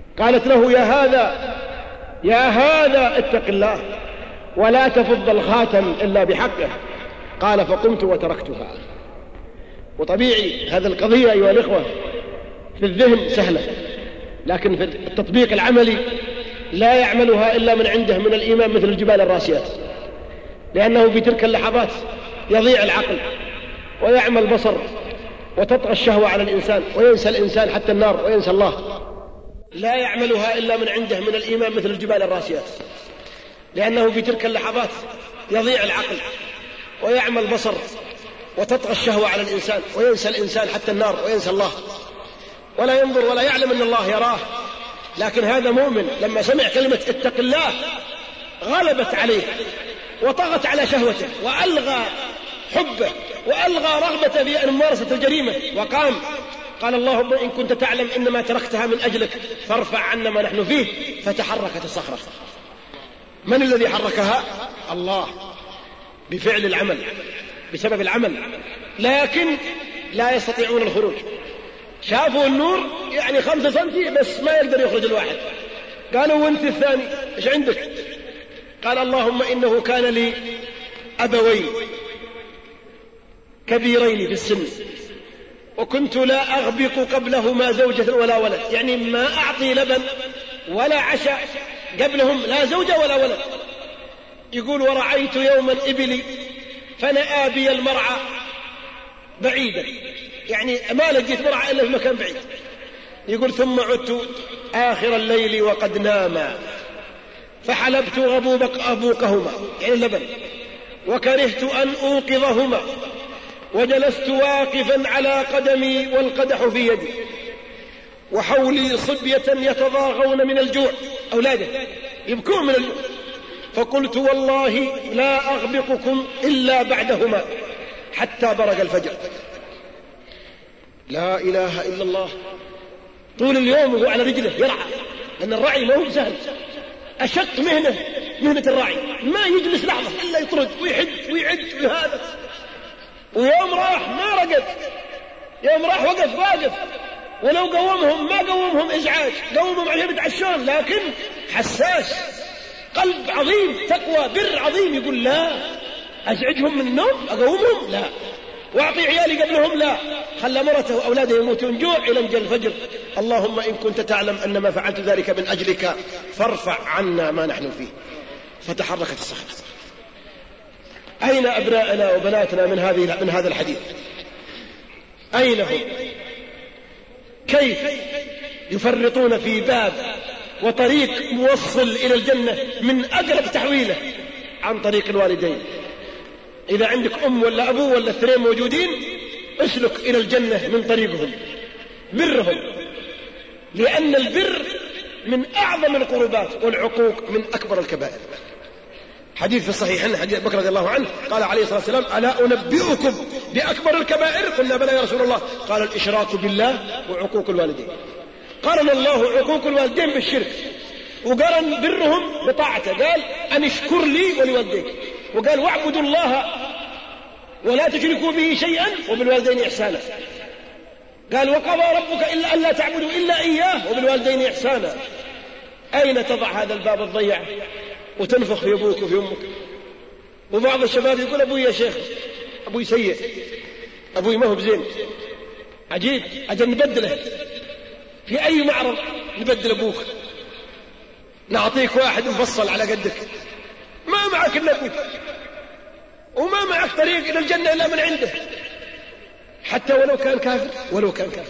[SPEAKER 3] قالت له: يا هذا اتق الله ولا تفض الخاتم إلا بحقه. قال: فقمت وتركتها. وطبيعي هذه القضية أيها الإخوة في الذهن سهلة، لكن في التطبيق العملي لا يعملها إلا من عنده من الإيمان مثل الجبال الراسيات، لأنه في تلك اللحظات يضيع العقل ويعمى البصر وتطغى الشهوة على الإنسان وينسى الإنسان حتى النار وينسى الله. لا يعملها إلا من عنده من الإيمان مثل الجبال الراسيات، لأنه في تلك اللحظات يضيع العقل ويعمى البصر وتطغى الشهوة على الإنسان وينسى الإنسان حتى النار وينسى الله، ولا ينظر ولا يعلم أن الله يراه. لكن هذا مؤمن لما سمع كلمة اتق الله غلبت عليه وطغت على شهوته وألغى حبه وألغى رغبته في ممارسة الجريمة وقام قال: اللهم إن كنت تعلم إنما تركتها من أجلك فارفع عنا ما نحن فيه. فتحركت الصخرة. من الذي حركها؟ الله، بفعل العمل، بسبب العمل، لكن لا يستطيعون الخروج. شافوا النور يعني 5 سنتي بس ما يقدر يخرج الواحد. قالوا: وانت الثاني ايش عندك؟ قال: اللهم إنه كان لي أبوين كبيرين في السن وكنت لا أغبق قبلهما زوجة ولا ولد، يعني ما أعطي لبن ولا عشاء قبلهم، لا زوجة ولا ولد. يقول: ورعيت يوما إبلي فنأى بي المرعى بعيدا، يعني ما لقيت مرعى إلا في مكان بعيد. يقول: ثم عدت آخر الليل وقد ناما فحلبت أبوقهما، يعني اللبن، وكرهت أن أوقظهما وجلست واقفا على قدمي والقدح في يدي وحولي صبية يتضاغون من الجوع، أولاده يبكون من الجوع، فقلت: والله لا أغبقكم إلا بعدهما حتى برق الفجر. لا إله إلا الله. طول اليوم وهو على رجله يرعى، لأن الرعي ما هو سهل، أشق مهنة الرعي، ما يجلس لحظة إلا يطرد ويحد ويعد وهذا. ويوم راح ما رقد، يوم راح واقف، ولو قومهم ما قومهم إزعاج، قومهم عليهم يتعشون، لكن حساس، قلب عظيم، تقوى، بر عظيم. يقول: لا أزعجهم من النوم، أقومهم لا، وأعطي عيالي قبلهم لا، خلى مرته وأولاده يموتون جوع إلى مجال الفجر. اللهم إن كنت تعلم أن ما فعلت ذلك من أجلك فارفع عنا ما نحن فيه. فتحركت الصخرة. أين أبنائنا وبناتنا من هذا الحديث؟ أين هم؟ كيف يفرطون في باب وطريق موصل إلى الجنة من أقرب تحويله عن طريق الوالدين؟ إذا عندك أم ولا أبو ولا اثنين موجودين، اسلك إلى الجنة من طريقهم، برهم، لأن البر من أعظم القربات والعقوق من أكبر الكبائر. حديث في الصحيحين، حديث بكر رضي الله عنه، قال عليه الصلاة والسلام: ألا أنبئكم بأكبر الكبائر؟ قلنا: بلى يا رسول الله. قال: الإشراك بالله وعقوق الوالدين. قارن الله عقوق الوالدين بالشرك، وقارن برهم بطاعته، قال: أن اشكر لي ولوالديك، وقال: واعبدوا الله ولا تشركوا به شيئا وبالوالدين إحسانا. قال: وقضى ربك إلا ألا تعبدوا إلا إياه وبالوالدين إحسانا. أين تضع هذا الباب الضيع وتنفخ في أبوك وفي أمك؟ وبعض الشباب يقول: أبوي يا شيخ، أبوي سيء، أبوي ما هو بزين. عجيب، أجل نبدله في أي معرض، نبدل أبوك، نعطيك واحد مفصل على قدك، ما معك إلا أبوك، وما معك طريق إلى الجنة إلا من عنده، حتى ولو كان كافر.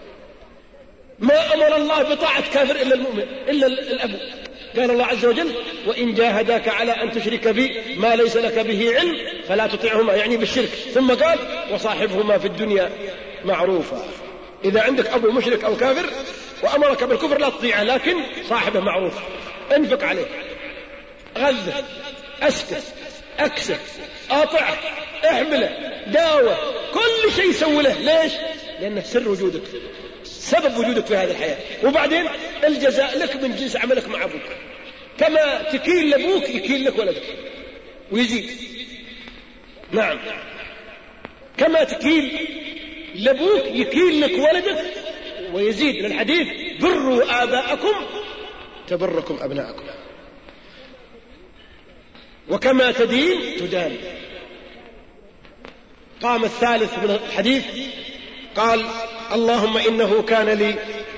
[SPEAKER 3] ما أمر الله بطاعة كافر إلا المؤمن، إلا الأبو. قال الله عز وجل: وإن جاهداك على أن تشرك بي ما ليس لك به علم فلا تطيعهما، يعني بالشرك. ثم قال: وصاحبهما في الدنيا معروفا. إذا عندك أبو مشرك أو كافر وأمرك بالكفر لا تطيعه، لكن صاحبه معروف، انفق عليه، غذه، أسكت، أكسه، أطعه، احمله، داوه، كل شيء سوي له. ليش؟ لأنه سر وجودك، سبب وجودك في هذه الحياة. وبعدين الجزاء لك من جنس عملك مع أبوك، كما تكيل لأبوك يكيل لك ولدك ويزيد. نعم، كما تكيل لأبوك يكيل لك ولدك ويزيد من الحديث: بروا آباءكم تبركم أبناءكم، وكما تدين تدان. قام الثالث من الحديث قال: اللهم إنه كان لي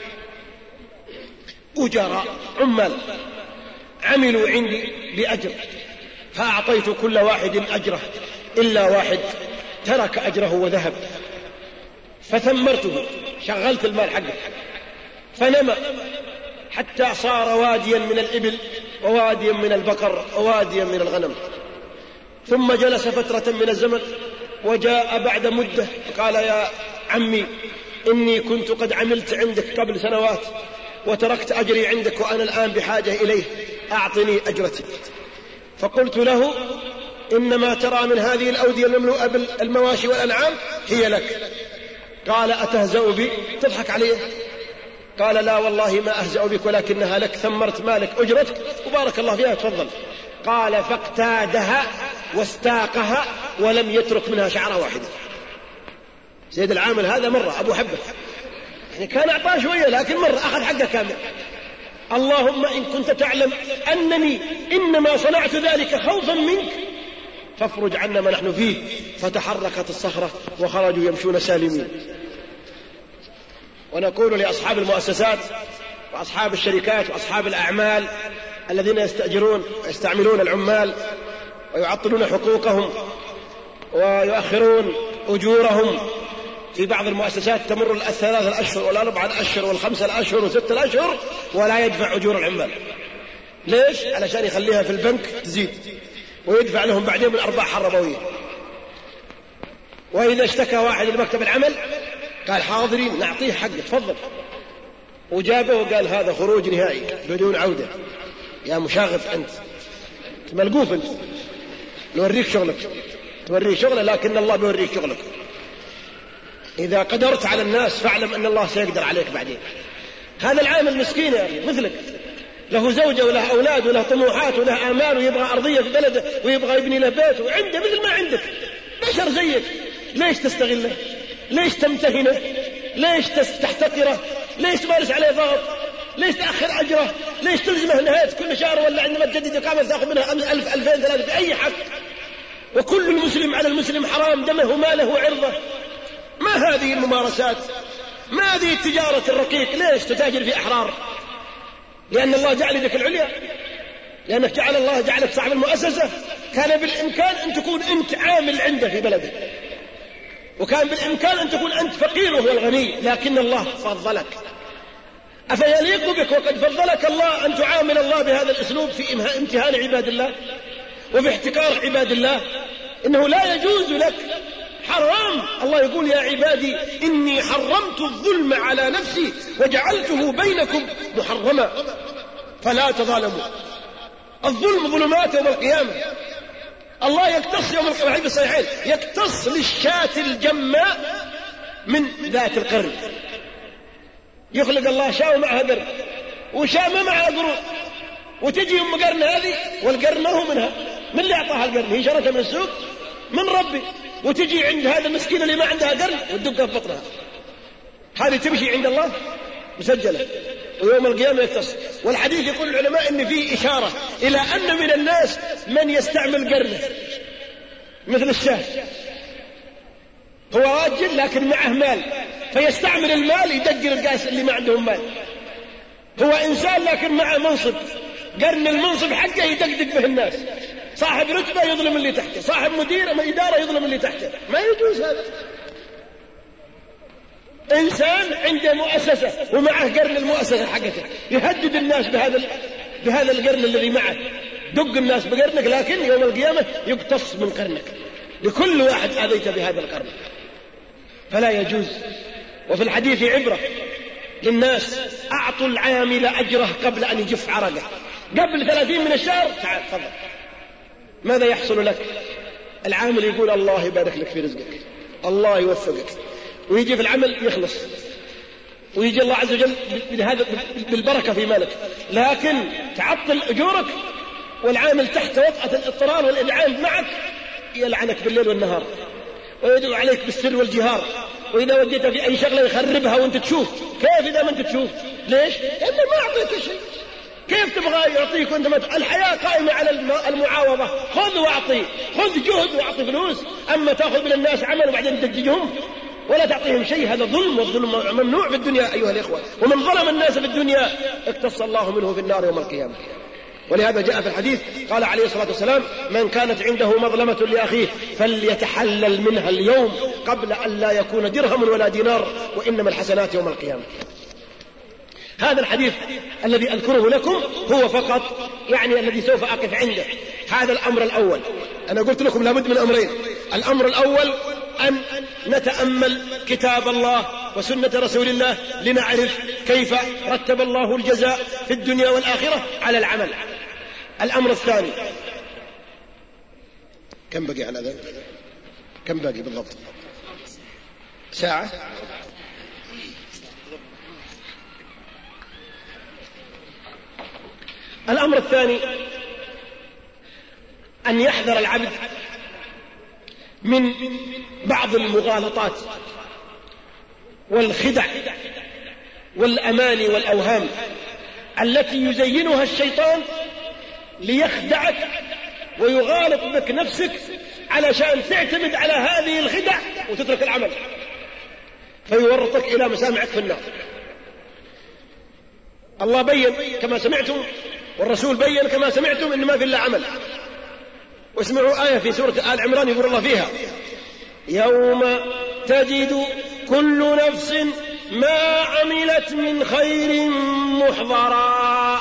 [SPEAKER 3] أجراء عمال عملوا عندي بأجر، فأعطيت كل واحد أجره إلا واحد ترك أجره وذهب، فثمرته، شغلت المال حقه فنمى حتى صار واديا من الإبل وواديا من البقر وواديا من الغنم. ثم جلس فترة من الزمن وجاء بعد مدة قال: يا عمي، إني كنت قد عملت عندك قبل سنوات وتركت أجري عندك وأنا الآن بحاجة إليه، أعطني أجرتي. فقلت له: إنما ترى من هذه الأودية المملوءة بالمواشي والأنعام هي لك. قال: أتهزأ بي؟ تضحك عليه؟ قال: لا والله ما أهزأ بك، ولكنها لك، ثمرت مالك أجرتك وبارك الله فيها، تفضل. قال: فاقتادها واستاقها ولم يترك منها شعرة واحدة. سيد العامل هذا مرة أبو حبة، يعني كان أعطاه شوية لكن مرة أخذ حقه كامل. اللهم إن كنت تعلم أنني إنما صنعت ذلك خوفا منك فافرج عنا ما نحن فيه. فتحركت الصخرة وخرجوا يمشون سالمين. ونقول لأصحاب المؤسسات وأصحاب الشركات وأصحاب الأعمال الذين يستأجرون ويستعملون العمال ويعطلون حقوقهم ويؤخرون أجورهم، في بعض المؤسسات تمر 3 أشهر و4 أشهر و5 أشهر و6 أشهر ولا يدفع أجور العمال. ليش؟ علشان يخليها في البنك تزيد ويدفع لهم بعدين من أرباح الربوية. وإذا اشتكى واحد لمكتب العمل قال: حاضرين نعطيه حقه، تفضل. وجابه وقال: هذا خروج نهائي بدون عودة، يا مشاغب أنت ملقوف، أنت نوريك شغلك، توريه شغله لكن الله بيوريك شغلك. إذا قدرت على الناس فاعلم أن الله سيقدر عليك بعدين. هذا العامل مسكين يا أخي مثلك، له زوجة وله أولاد وله طموحات وله آمال ويبغى أرضية في بلده ويبغى يبني له بيت وعنده مثل ما عندك، بشر زيك. ليش تستغله؟ ليش تمتهنه؟ ليش تحتقره؟ ليش تمارس عليه ضغط؟ ليش تأخر أجره؟ ليش تلزمه نهاية كل شهر ولا عندما تجدد إقامة تأخذ منها 1000 2000 3 بأي حق؟ وكل المسلم على المسلم حرام دمه وماله وعرضه. ما هذه الممارسات؟ ما هذه التجارة الرقيق؟ ليش تتاجر في أحرار؟ لأن الله جعل يدك العليا، لأنك الله جعلك صاحب المؤسسة. كان بالإمكان أن تكون أنت عامل عنده في بلده، وكان بالإمكان أن تكون أنت فقير وهو الغني، لكن الله فضلك. أفيليق بك وقد فضلك الله أن تعامل الله بهذا الأسلوب في امتهان عباد الله وفي احتكار عباد الله؟ إنه لا يجوز لك، حرام. الله يقول: يا عبادي إني حرمت الظلم على نفسي وجعلته بينكم محرما فلا تظالموا. الظلم ظلمات يوم القيامة. الله يقتص يوم القيامة في الصحيحين، يقتص للشاة الجماء من ذات القرن. يخلق الله شاة ومعها قرن وشاة ما معها قرون، وتجي أم قرن هذه والقرن ما هو منها. من اللي أعطاها القرن؟ هي شرتها من السوق من ربي. وتجي عند هذا المسكين اللي ما عندها قرن وتدقها في بطنها. هذه تمشي عند الله مسجلة ويوم القيامة يقتص. والحديث يقول العلماء إن فيه إشارة إلى أن من الناس من يستعمل قرنه مثل الشاه، هو راجل لكن معه مال فيستعمل المال يدقر القاس اللي ما عندهم مال. هو إنسان لكن معه منصب، قرن المنصب حقه يدقدق به الناس. صاحب رتبة يظلم اللي تحته، صاحب مدير إدارة يظلم اللي تحته. ما يجوز هذا. إنسان عنده مؤسسة ومعه قرن المؤسسة حقته يهدد الناس بهذا القرن الذي معه. دق الناس بقرنك لكن يوم القيامة يقتص من قرنك لكل واحد آذيت بهذا القرن، فلا يجوز. وفي الحديث عبرة للناس: أعطوا العامل أجره قبل أن يجف عرقه. قبل 30 من الشهر تعال تفضل. ماذا يحصل لك؟ العامل يقول: الله يبارك لك في رزقك، الله يوفقك، ويجي في العمل يخلص، ويجي الله عز وجل بالبركة في مالك. لكن تعطل أجورك والعامل تحت وطأة الاضطرار والإنعام معك يلعنك بالليل والنهار ويدعو عليك بالسر والجهار، وإذا وديت في أي شغلة يخربها وانت تشوف كيف إذا ما أنت تشوف؟ ليش؟ لأنه ما أعطيك شيء. كيف تبغى يعطيك وأنت الحياة قائمة على المعاوضة، خذ وأعطي، خذ جهد وأعطي فلوس. أما تأخذ من الناس عمل وبعدين تدججهم ولا تعطيهم شيء، هذا ظلم، والظلم ممنوع في الدنيا أيها الإخوة. ومن ظلم الناس في الدنيا اقتص الله منه في النار يوم القيامة. ولهذا جاء في الحديث قال عليه الصلاة والسلام: من كانت عنده مظلمة لأخيه فليتحلل منها اليوم قبل أن لا يكون درهم ولا دينار، وإنما الحسنات يوم القيامة. هذا الحديث الذي أذكره لكم هو فقط يعني الذي سوف أقف عنده. هذا الأمر الأول. أنا قلت لكم لابد من أمرين. الأمر الأول أن نتأمل كتاب الله وسنة رسول الله لنعرف كيف رتب الله الجزاء في الدنيا والآخرة على العمل. الأمر الثاني، كم بقي على ذلك؟ كم باقي بالضبط؟ ساعة؟ الأمر الثاني أن يحذر العبد من بعض المغالطات والخدع والأماني والأوهام التي يزينها الشيطان ليخدعك ويغالط بك نفسك علشان تعتمد على هذه الخدع وتترك العمل، فيورطك إلى مسامعك في النار. الله بين كما سمعتم والرسول بين كما سمعتم إن ما في إلا عمل. واسمعوا آية في سورة آل عمران يقول الله فيها: يوم تجد كل نفس ما عملت من خير محضرا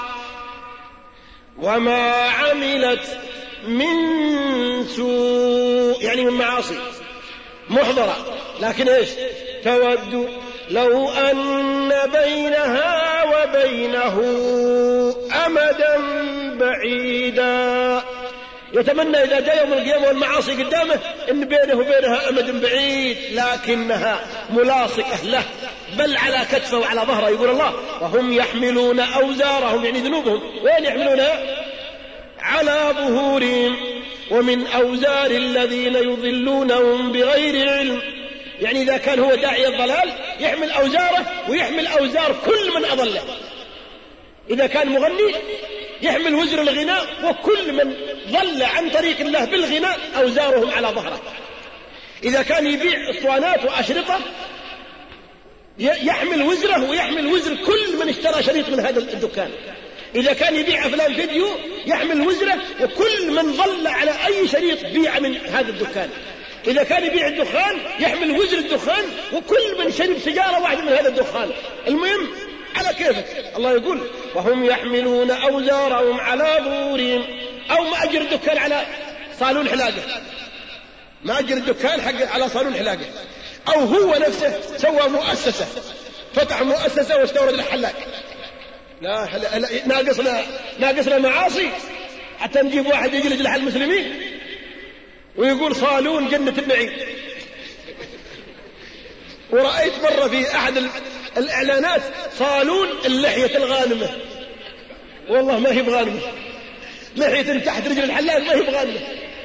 [SPEAKER 3] وما عملت من سوء، يعني من معاصي، محضرا، لكن ايش؟ تود لو أن بينها وبينه أمدا بعيدا. يتمنى إذا جاء يوم القيامة والمعاصي قدامه إن بينه وبينها أمد بعيد، لكنها ملاصقة له بل على كتفه وعلى ظهره. يقول الله: وهم يحملون أوزارهم، يعني ذنوبهم، وين يحملونها؟ على ظهورهم ومن أوزار الذين يضلونهم بغير علم. يعني إذا كان هو داعي الضلال يحمل أوزاره ويحمل أوزار كل من أضله. إذا كان مغني يحمل وزر الغناء، وكل من ضل عن طريق الله بالغناء أوزارهم على ظهره. إذا كان يبيع اسطوانات وأشرطة يحمل وزره ويحمل وزر كل من اشترى شريط من هذا الدكان. إذا كان يبيع أفلام فيديو يحمل وزره وكل من ضل على أي شريط بيع من هذا الدكان. إذا كان يبيع الدخان يحمل وزر الدخان وكل من شرب سيجارة واحدة من هذا الدخان. المهم على كيفك. الله يقول: وهم يحملون أوزارهم على ظهورهم. أو ما أجر الدكان على صالون حلاقة، ما أجر الدكان حق على صالون حلاقة، أو هو نفسه سوى مؤسسة، فتح مؤسسة واستورد الحلاق. لا ناقصنا معاصي حتى نجيب واحد يجلد لحل المسلمين ويقول صالون جنة النعيم. ورأيت مرة في أحد الإعلانات صالون اللحية الغانمة، والله ما هي بغانمة، لحية تحت رجل الحلاق ما هي بغانمة،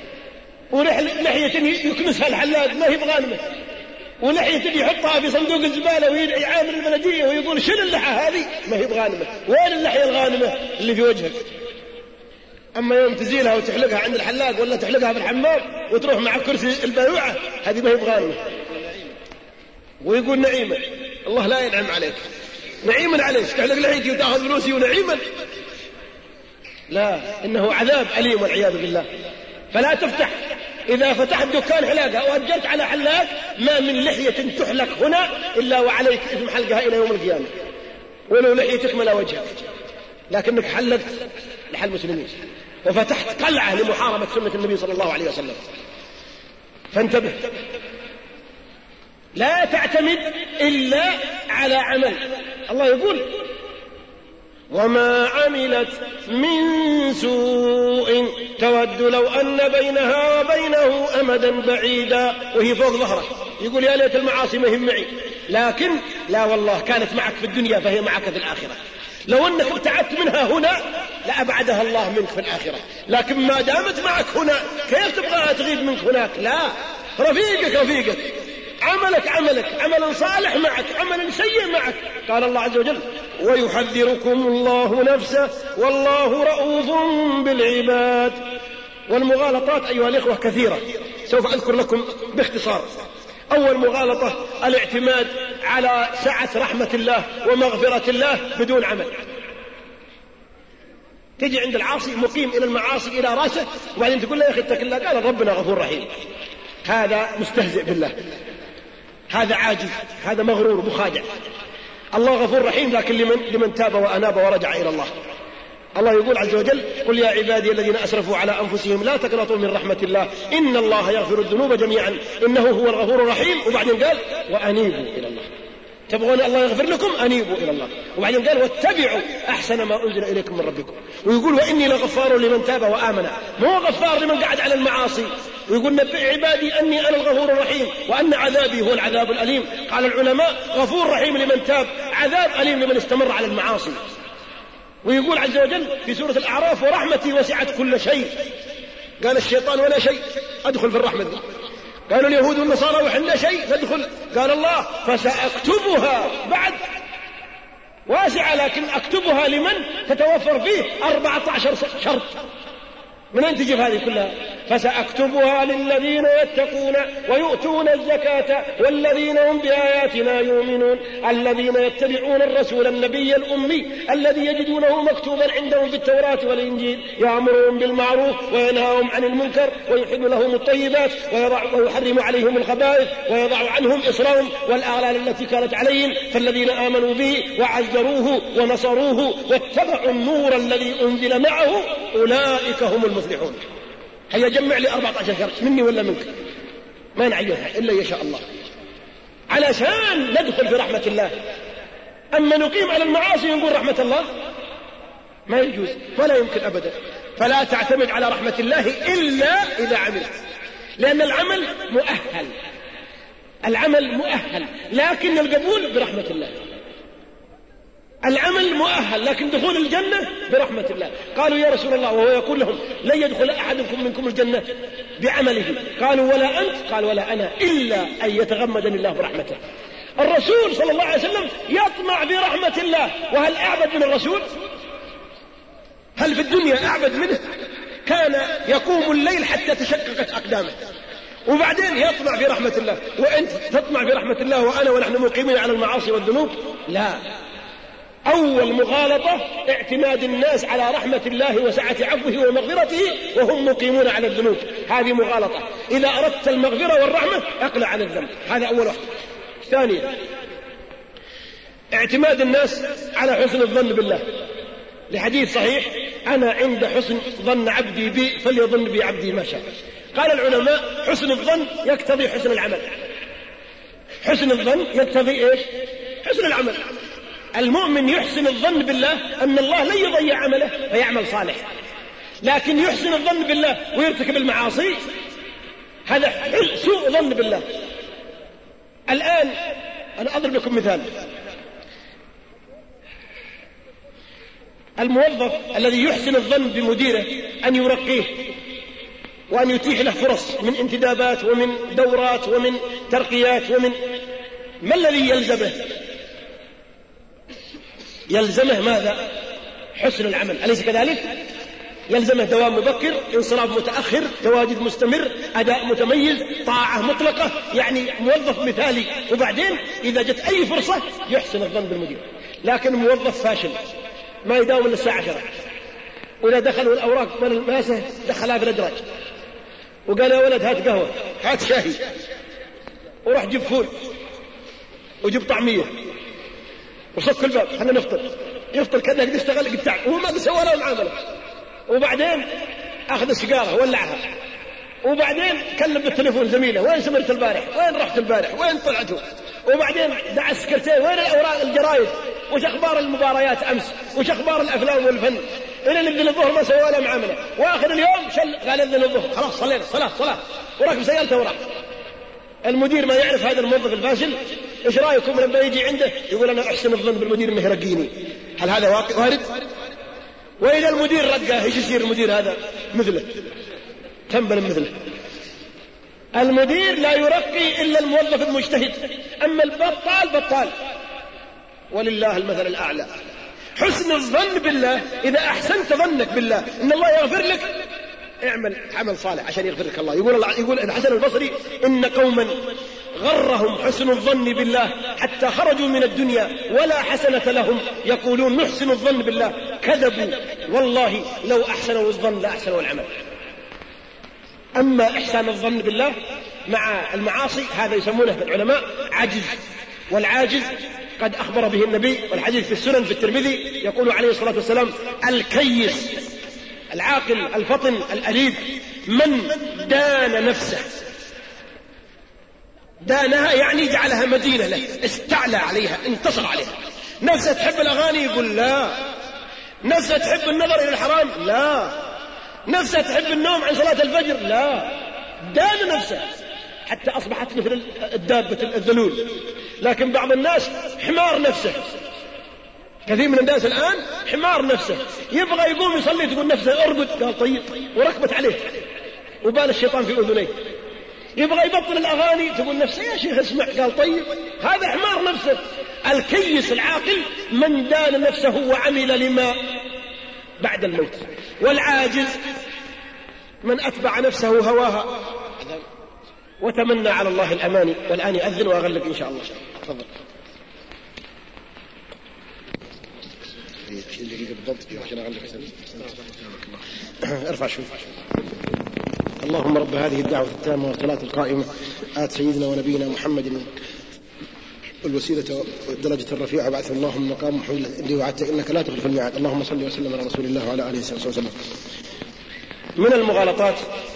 [SPEAKER 3] ولحية يكنسها الحلاق ما هي بغانمة، ولحية يحطها في صندوق الزبالة ويدعي عامل البلدية ويقول شنو اللحى هذه ما هي بغانمة. وين اللحية الغانمة اللي في وجهك؟ أما يوم تزيلها وتحلقها عند الحلاق ولا تحلقها في الحمام وتروح مع كرسي البيوعة هذه ما هي بغانمة. ويقول نعيما. الله لا ينعم عليك، نعيما عليك تحلق لحيتي وتأخذ فلوسي ونعيما؟ لا، إنه عذاب أليم والعياذ بالله. فلا تفتح، إذا فتحت دكان حلاقة وأجرت على حلاق ما من لحية تحلق هنا إلا وعليك إثم حلقها إلى يوم القيامة، ولو لحيتك ملا وجهك، لكنك حلقت لحل المسلمين وفتحت قلعة لمحاربة سنة النبي صلى الله عليه وسلم. فانتبه، لا تعتمد إلا على عمل. الله يقول: وما عملت من سوء تود لو أن بينها وبينه أمدا بعيدا، وهي فوق ظهرك. يقول يا ليت المعاصي ما هي معي، لكن لا والله كانت معك في الدنيا فهي معك في الآخرة. لو أنك ابتعدت منها هنا لأبعدها الله منك في الآخرة، لكن ما دامت معك هنا كيف تبغى تغيب منك هناك؟ لا، رفيقك، عملك عملا صالح معك، عملا سيء معك، قال الله عز وجل ويحذركم الله نفسه والله رؤوف بالعباد. والمغالطات أيها الإخوة كثيرة، سوف أذكر لكم باختصار. أول مغالطة الاعتماد على سعة رحمة الله ومغفرة الله بدون عمل. تجي عند العاصي مقيم إلى المعاصي إلى راسه وبعدين تقول له يا أخي اتق الله، قال ربنا غفور رحيم. هذا مستهزئ بالله، هذا عاجز، هذا مغرور مخادع. الله غفور رحيم لكن لمن تاب وأناب ورجع إلى الله. الله يقول عز وجل قل يا عبادي الذين أسرفوا على أنفسهم لا تقنطوا من رحمة الله إن الله يغفر الذنوب جميعا إنه هو الغفور الرحيم. وبعدين قال وأنيبوا إلى الله. تبغون الله يغفر لكم أنيبوا إلى الله. وبعدين قال واتبعوا أحسن ما أنزل إليكم من ربكم. ويقول وإني لغفار لمن تاب وآمن، مو غفار لمن قعد على المعاصي. ويقول نبئ عبادي أني أنا الغفور الرحيم وأن عذابي هو العذاب الأليم. قال العلماء غفور رحيم لمن تاب، عذاب أليم لمن استمر على المعاصي. ويقول عز وجل في سورة الأعراف ورحمتي وسعت كل شيء. قال الشيطان ولا شيء، أدخل في الرحمة دي. قالوا اليهود والنصارى وحنا شيء ندخل. قال الله فسأكتبها بعد واسعة لكن أكتبها لمن تتوفر فيه 14 شرط. من أين تجيب هذه كلها؟ فسأكتبها للذين يتقون ويؤتون الزكاة والذين هم بآياتنا يؤمنون الذين يتبعون الرسول النبي الأمي الذي يجدونه مكتوبا عندهم في التوراة والإنجيل يأمرهم بالمعروف وينهاهم عن المنكر ويحل لهم الطيبات ويحرم عليهم الخبائث ويضع عنهم إصرهم والأغلال التي كانت عليهم فالذين آمنوا به وعزروه ونصروه واتبعوا النور الذي أنزل معه أولئك هم المفلحون. هيا جمع لي 14 شرط مني ولا منك، ما نعينها إلا يشاء الله علشان ندخل في رحمة الله. أما نقيم على المعاصي ونقول رحمة الله ما يجوز ولا يمكن أبدا. فلا تعتمد على رحمة الله إلا إذا عملت، لأن العمل مؤهل، العمل مؤهل لكن القبول برحمة الله. العمل مؤهل لكن دخول الجنة برحمة الله. قالوا يا رسول الله وهو يقول لهم لن يدخل أحدكم منكم الجنة بعمله. قالوا ولا أنت؟ قال ولا أنا إلا أن يتغمدني الله برحمته. الرسول صلى الله عليه وسلم يطمع في رحمة الله. وهل أعبد من الرسول؟ هل في الدنيا أعبد منه؟ كان يقوم الليل حتى تشققت أقدامه وبعدين يطمع في رحمة الله. وأنت تطمع في رحمة الله وأنا ونحن مقيمين على المعاصي والذنوب؟ لا. أول مغالطة اعتماد الناس على رحمة الله وسعة عفوه ومغفرته وهم مقيمون على الذنوب. هذه مغالطة. إذا أردت المغفرة والرحمة أقلع عن الذنب. هذا أول واحد. ثانيا اعتماد الناس على حسن الظن بالله، لحديث صحيح أنا عند حسن ظن عبدي بي فليظن بي عبدي ما شاء. قال العلماء حسن الظن يقتضي حسن العمل. حسن الظن يقتضي إيش؟ حسن العمل. المؤمن يحسن الظن بالله أن الله لن يضيع عمله فيعمل صالح، لكن يحسن الظن بالله ويرتكب المعاصي هذا سوء ظن بالله. الآن أنا أضرب لكم مثال. الموظف الذي يحسن الظن بمديره أن يرقيه وأن يتيح له فرص من انتدابات ومن دورات ومن ترقيات ما الذي يلزمه؟ يلزمه ماذا؟ حسن العمل، أليس كذلك؟ يلزمه دوام مبكر، انصراف متأخر، تواجد مستمر، أداء متميز، طاعة مطلقة، يعني موظف مثالي. وبعدين إذا جت أي فرصة يحسن الظن بالمدير. لكن موظف فاشل ما يداوم إلا الساعة 10، وإذا دخلوا الأوراق من الماسة دخلها في الأدراج وقال يا ولد هات قهوة هات شاهي وروح جيب فول وجيب طعمية وصك الباب خلنا نفطر. يفطر كذا قد اشتغل قد تعب وهو ما قد سوى له معاملة. وبعدين أخذ السيجارة ولعها وبعدين كلم بالتليفون زميله وين سمرت البارح، وين رحت البارح، وين طلعتوا. وبعدين دعا السكرتير وين الأوراق الجرايد، وش أخبار المباريات أمس، وش أخبار الأفلام والفن. إلى نبذل الظهر ما سوى له معاملة. وآخر اليوم قال أذن الظهر خلاص صلينا صلاة وراكب سيارته وراح. المدير ما يعرف هذا الموظف الفاشل. إيش رأيكم لما يجي عنده يقول أنا أحسن الظن بالمدير إنه يرقيني؟ هل هذا واقع وارد؟ وإذا المدير رقاه إيش يصير المدير هذا؟ مثله تنبل مثله. المدير لا يرقي إلا الموظف المجتهد، أما البطال بطال. ولله المثل الأعلى. حسن الظن بالله، إذا أحسنت ظنك بالله إن الله يغفر لك، اعمل عمل صالح عشان يغفر لك الله. يقول الحسن البصري: إن قوما غرهم حسن الظن بالله حتى خرجوا من الدنيا ولا حسنة لهم يقولون نحسن الظن بالله، كذبوا والله لو أحسنوا الظن لأحسنوا العمل. أما إحسان الظن بالله مع المعاصي هذا يسمونه العلماء عجز، والعاجز قد أخبر به النبي، والحديث في السنن في الترمذي يقول عليه الصلاة والسلام: الكيس العاقل الفطن الأليد من دان نفسه. دانها يعني جعلها مدينة له، استعلى عليها، انتصر عليها. نفسه تحب الأغاني يقول لا، نفسه تحب النظر إلى الحرام لا، نفسه تحب النوم عن صلاة الفجر لا، دان نفسه حتى أصبحت مثل الدابة الذلول. لكن بعض الناس حمار نفسه، كثير من الناس الآن حمار نفسه، يبغى يقوم يصلي تقول نفسه ارقد، قال طيب وركبت عليه وبال الشيطان في أذنيه. يبغى يبطل الأغاني تقول نفسه يا شيخ اسمع، قال طيب. هذا حمار نفسه. الكيس العاقل من دان نفسه وعمل لما بعد الموت. والعاجز من أتبع نفسه هواها وتمنى على الله الأماني. والآن يأذن وأغلق إن شاء الله. تفضل. ارفع شوي. اللهم رب هذه الدعوة التامة والصلاة القائمة آت سيدنا ونبينا محمد الوسيلة والدرجة الرفيعة وبعث اللهم مقام محمود الذي وعدت إنك لا تخلف الميعاد. اللهم صل وسلم على رسول الله وعلى آله وصحبه وسلم. من المغالطات،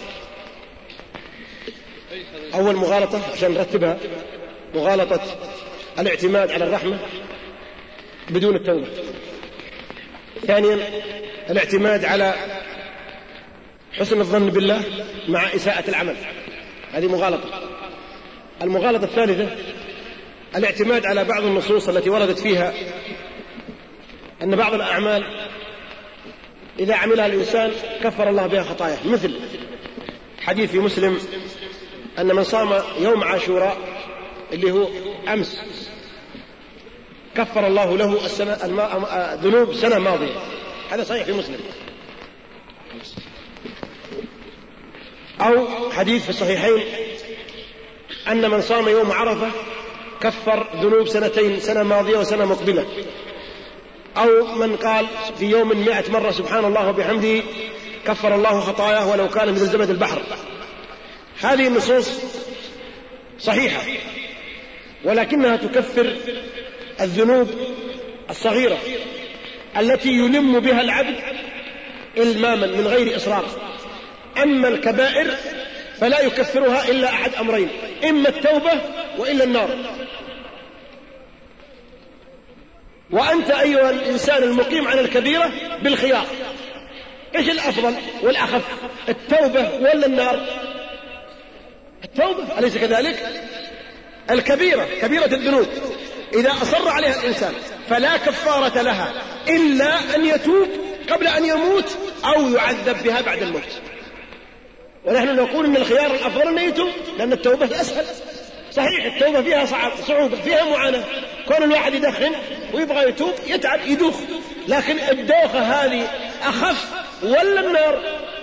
[SPEAKER 3] أول مغالطة عشان نرتبها، مغالطة الاعتماد على الرحمة بدون التوبة. ثانيا الاعتماد على حسن الظن بالله مع إساءة العمل، هذه مغالطة. المغالطة الثالثة الاعتماد على بعض النصوص التي وردت فيها أن بعض الأعمال إذا عملها الإنسان كفر الله بها خطاياه، مثل حديث في مسلم أن من صام يوم عاشوراء اللي هو أمس كفر الله له ذنوب سنة ماضية. هذا صحيح في مسلم. أو حديث في الصحيحين أن من صام يوم عرفة كفر ذنوب سنتين، سنة ماضية وسنة مقبلة. أو من قال في يوم 100 مرة سبحان الله وبحمده كفر الله خطاياه ولو كان مثل زبد البحر. هذه النصوص صحيحة، ولكنها تكفر الذنوب الصغيرة التي يلم بها العبد إلماما من غير إصرار. أما الكبائر فلا يكفرها إلا أحد أمرين: إما التوبة وإلا النار. وأنت أيها الإنسان المقيم على الكبيرة بالخيار، إيش الأفضل والأخف، التوبة ولا النار؟ التوبة، أليس كذلك؟ الكبيرة كبيرة الذنوب إذا أصر عليها الإنسان فلا كفارة لها إلا أن يتوب قبل أن يموت أو يعذب بها بعد الموت. ونحن نقول أن الخيار الأفضل أن يتوب، لأن التوبة أسهل. صحيح التوبة فيها صعوبة، فيها معاناة، كون الواحد يدخن ويبغى يتوب يتعب يدوخ، لكن الدوخة هذه أخف ولا النار؟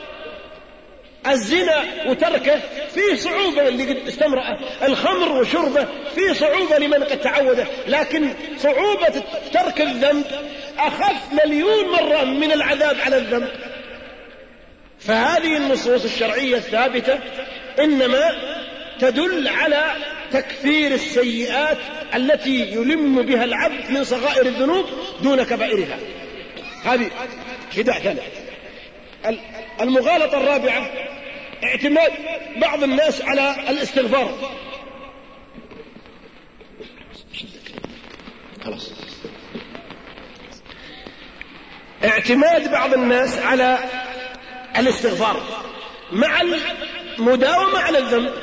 [SPEAKER 3] الزنا وتركه فيه صعوبة اللي قد استمرأ، الخمر وشربه فيه صعوبة لمن قد تعوده، لكن صعوبة ترك الذنب أخف مليون مرة من العذاب على الذنب. فهذه النصوص الشرعية الثابتة إنما تدل على تكفير السيئات التي يلم بها العبد من صغائر الذنوب دون كبائرها. هذه خداع ثالث. المغالطة الرابعة اعتماد بعض الناس على الاستغفار. خلاص. اعتماد بعض الناس على الاستغفار مع المداومة على الذنب،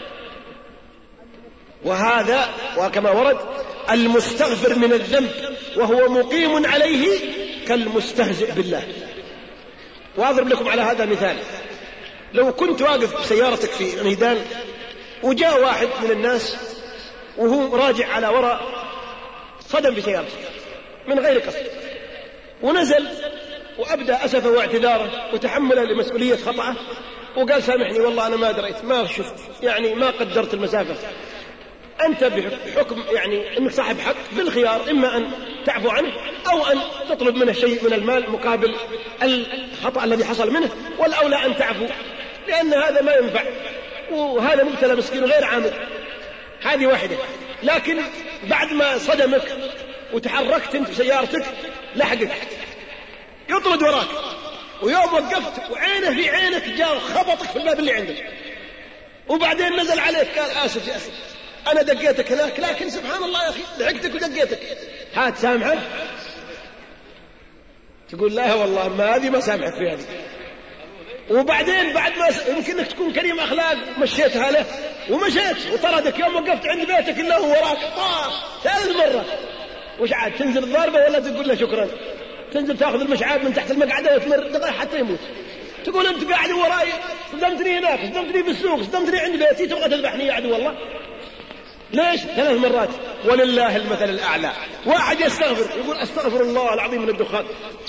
[SPEAKER 3] وهذا وكما ورد المستغفر من الذنب وهو مقيم عليه كالمستهزئ بالله. وأضرب لكم على هذا مثال: لو كنت واقف بسيارتك في ميدان وجاء واحد من الناس وهو راجع على وراء صدم بسيارته من غير قصد، ونزل وأبدأ أسفه واعتذاره وتحمله لمسؤولية خطأه، وقال سامحني والله أنا ما دريت، ما شفت، يعني ما قدرت المسافة. أنت بحكم يعني أنك صاحب حق بالخيار، إما أن تعفو عنه أو أن تطلب منه شيء من المال مقابل الخطأ الذي حصل منه، والأولى أن تعفو، لأن هذا ما ينفع، وهذا مبتلى مسكين غير عامل. هذه واحدة. لكن بعد ما صدمك وتحركت انت بسيارتك لحقك يطرد وراك، ويوم وقفت وعينه في عينك جاء خبطك في الباب اللي عندك، وبعدين نزل عليك قال آسف يا أخي أنا دقيتك هناك، لكن سبحان الله يا أخي لحقتك ودقيتك، هات سامحك؟ تقول لا والله ما هذه ما سامحك في هذه. وبعدين بعد ما يمكنك تكون كريم أخلاق مشيتها له ومشيت وطردك، يوم وقفت عند بيتك إلا هو وراك 3 مرة، وش عاد تنزل الضربة ولا تقول له شكرا؟ تنزل تأخذ المشعاب من تحت المقعدة وتمر دقائق حتى يموت، تقول أنت قاعد وراي، صدمتني هناك، صدمتني بالسوق، صدمتني عند بيتي، تبغى تذبحني يا عدو الله؟ ليش؟ 3 مرات. ولله المثل الأعلى. واحد يستغفر يقول أستغفر الله العظيم من الدخان،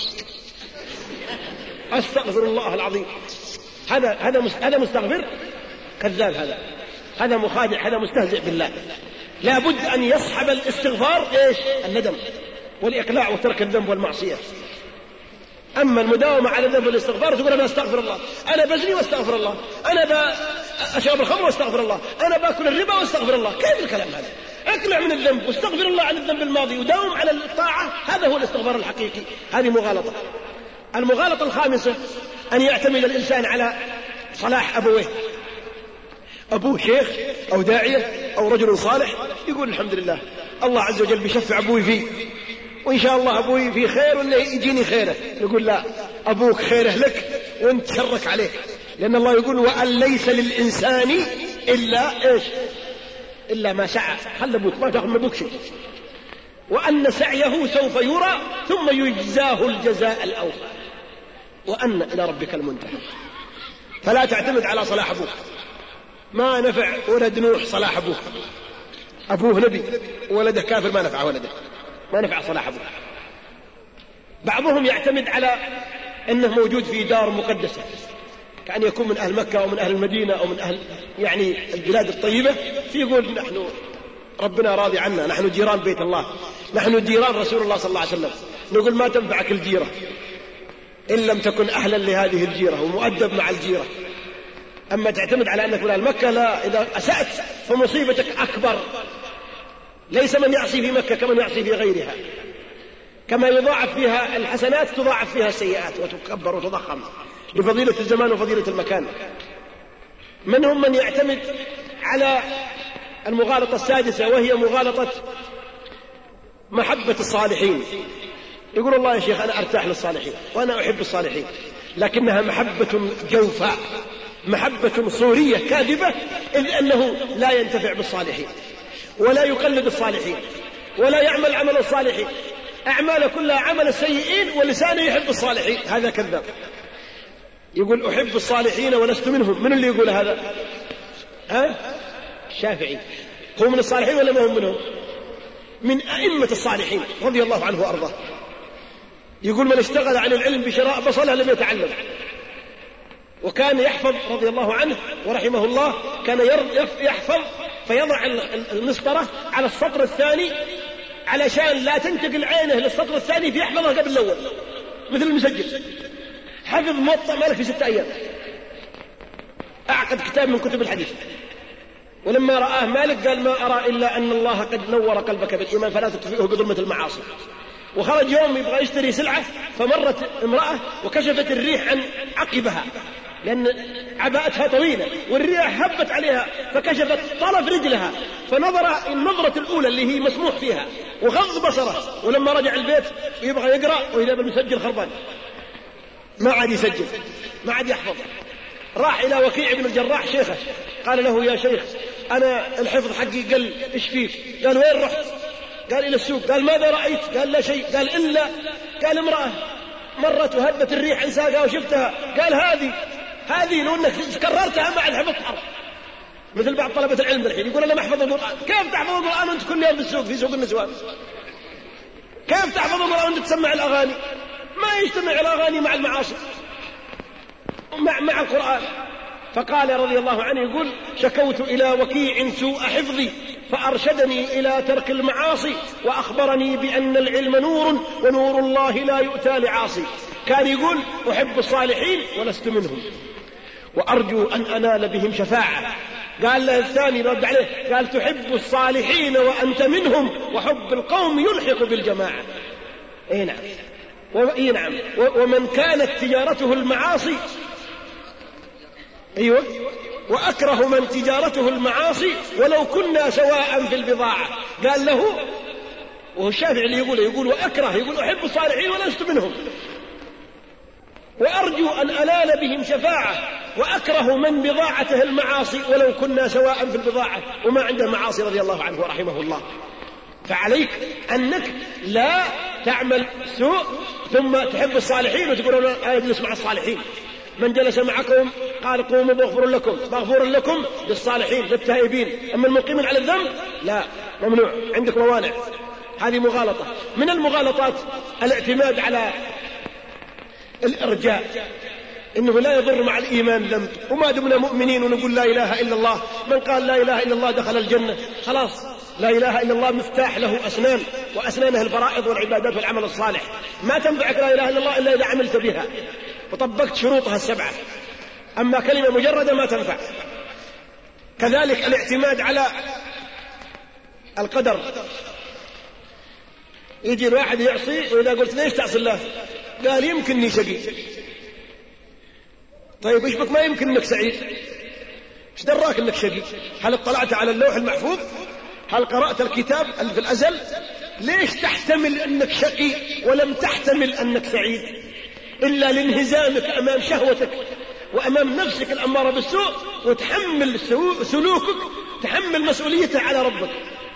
[SPEAKER 3] أستغفر الله العظيم، هذا مستغفر كذاب، هذا مخادع، هذا مستهزئ بالله. لا بد أن يصحب الاستغفار إيش؟ الندم والإقلاع وترك الذنب والمعصية. أما المداومة على الذنب والاستغفار تقول أنا أستغفر الله، أنا بزني واستغفر الله، أنا أشرب الخمر واستغفر الله، أنا باكل الربا واستغفر الله. كيف الكلام هذا؟ اقلع من الذنب واستغفر الله عن الذنب الماضي وداوم على الطاعة، هذا هو الاستغفار الحقيقي. هذه مغالطة. المغالطة الخامسة أن يعتمد الإنسان على صلاح أبويه، أبوه شيخ أو داعية أو رجل صالح، يقول الحمد لله الله عز وجل بيشفع أبوي فيه، وإن شاء الله أبوي فيه خير ولا يجيني خيره. يقول لا، أبوك خيره لك وانت شرك عليك، لأن الله يقول وأن ليس للإنسان إلا إيش؟ إلا ما سعى. خل أبوك ما تأخذ من أبوك شيء، وأن سعيه سوف يرى ثم يجزاه الجزاء الأوفى، وأن إلى ربك المنتهى. فلا تعتمد على صلاح أبوك. ما نفع ولد نوح صلاح أبوه، أبوه نبي ولده كافر، ما نفع ولده، ما نفع صلاح أبوه. بعضهم يعتمد على أنه موجود في دار مقدسة، كأن يكون من أهل مكة أو من أهل المدينة أو من أهل يعني البلاد الطيبة، فيقول نحن ربنا راضي عنا، نحن جيران بيت الله، نحن جيران رسول الله صلى الله عليه وسلم. نقول ما تنفعك الجيرة إن لم تكن أهلا لهذه الجيرة ومؤدب مع الجيرة. أما تعتمد على أنك من أهل مكة، لا، إذا أسأت فمصيبتك أكبر. ليس من يعصي في مكة كمن يعصي في غيرها، كما يضاعف فيها الحسنات تضاعف فيها السيئات وتكبر وتضخم لفضيلة الزمان وفضيلة المكان. منهم من يعتمد على المغالطة السادسة، وهي مغالطة محبة الصالحين. يقول الله يا شيخ أنا أرتاح للصالحين وأنا أحب الصالحين، لكنها محبة جوفاء، محبة صورية كاذبة، إذ أنه لا ينتفع بالصالحين ولا يقلد الصالحين ولا يعمل عمل الصالحين، أعمال كلها عمل السيئين ولسانه يحب الصالحين. هذا كذاب. يقول أحب الصالحين ولست منهم. من اللي يقول هذا؟ الشافعي. هو من الصالحين ولا ما هم منهم؟ من أئمة الصالحين رضي الله عنه وأرضاه. يقول من اشتغل عن العلم بشراء بصله لم يتعلم. وكان يحفظ رضي الله عنه ورحمه الله، كان يحفظ فيضع المسطرة على السطر الثاني علشان لا تنتقل عينه للسطر الثاني فيحفظها قبل الأول، مثل المسجل. حفظ موطأ مالك في 6 أيام، أعقد كتاب من كتب الحديث. ولما رآه مالك قال ما أرى إلا أن الله قد نور قلبك بالإيمان فلا تطفئه بظلمة المعاصي. وخرج يوم يبغى يشتري سلعة، فمرت امرأة وكشفت الريح عن عقبها لأن عباءتها طويلة، والريح هبت عليها فكشفت طرف رجلها، فنظر النظرة الأولى اللي هي مسموح فيها وغض بصره. ولما رجع البيت يبغى يقرأ وإذا بالمسجل خربان، ما عاد يسجل، ما عاد يحفظ. راح إلى وكيع بن الجراح شيخه، قال له يا شيخ أنا الحفظ حقي قل، إيش فيك؟ قال وين رحت؟ قال إلى السوق. قال ماذا رأيت؟ قال لا شيء. قال إلا قال امرأة مرت وهبت الريح عن ساقها وشفتها. قال هذه لو أنك كررتها ما عاد حفظت حرف. مثل بعض طلبة العلم الحين يقول أنا ما أحفظ القرآن. كيف تحفظ القرآن وأنت كل يوم بالسوق في سوق النسوان؟ كيف تحفظ المرأة وأنت تسمع الأغاني؟ ما يجتمع الأغاني مع المعاصي مع القرآن. فقال رضي الله عنه يقول: شكوت إلى وكيع سوء حفظي فأرشدني إلى ترك المعاصي وأخبرني بأن العلم نور ونور الله لا يؤتى لعاصي. كان يقول: أحب الصالحين ولست منهم وأرجو أن أنال بهم شفاعة. قال له الثاني رد عليه قال: تحب الصالحين وأنت منهم وحب القوم يلحق بالجماعة. اي نعم. نعم. ومن كانت تجارته المعاصي، أيوة، وأكره من تجارته المعاصي ولو كنا سواء في البضاعة. قال له، وهو الشافعي اللي يقول وأكره، يقول أحب الصالحين ولست منهم وأرجو أن أنال بهم شفاعة، وأكره من بضاعته المعاصي ولو كنا سواء في البضاعة وما عنده معاصي رضي الله عنه ورحمه الله. فعليك أنك لا تعمل سوء ثم تحب الصالحين وتقول أنا أجلس مع الصالحين. من جلس معكم قال قوموا مغفور لكم للصالحين للتائبين، أما المقيمين على الذنب لا، ممنوع، عندك موانع. هذه مغالطة. من المغالطات الاعتماد على الإرجاء، إنه لا يضر مع الإيمان ذنب، وما دمنا مؤمنين ونقول لا إله إلا الله، من قال لا إله إلا الله دخل الجنة، خلاص. لا إله إلا الله مفتاح له أسنان، وأسنانها الفرائض والعبادات والعمل الصالح. ما تنفعك لا إله إلا الله إلا إذا عملت بها وطبقت شروطها السبعة، أما كلمة مجردة ما تنفع. كذلك الاعتماد على القدر. يجي الواحد يعصي، وإذا قلت ليش تعصي الله؟ قال يمكنني شقي. طيب إيش بك ما يمكن أنك سعيد؟ إيش دراك أنك شقي؟ هل اطلعت على اللوح المحفوظ؟ هل قرأت الكتاب في الأزل؟ ليش تحتمل أنك شقي ولم تحتمل أنك سعيد؟ إلا لانهزامك أمام شهوتك وأمام نفسك الأمارة بالسوء، وتحمل سلوكك، تحمل مسؤوليته على ربك.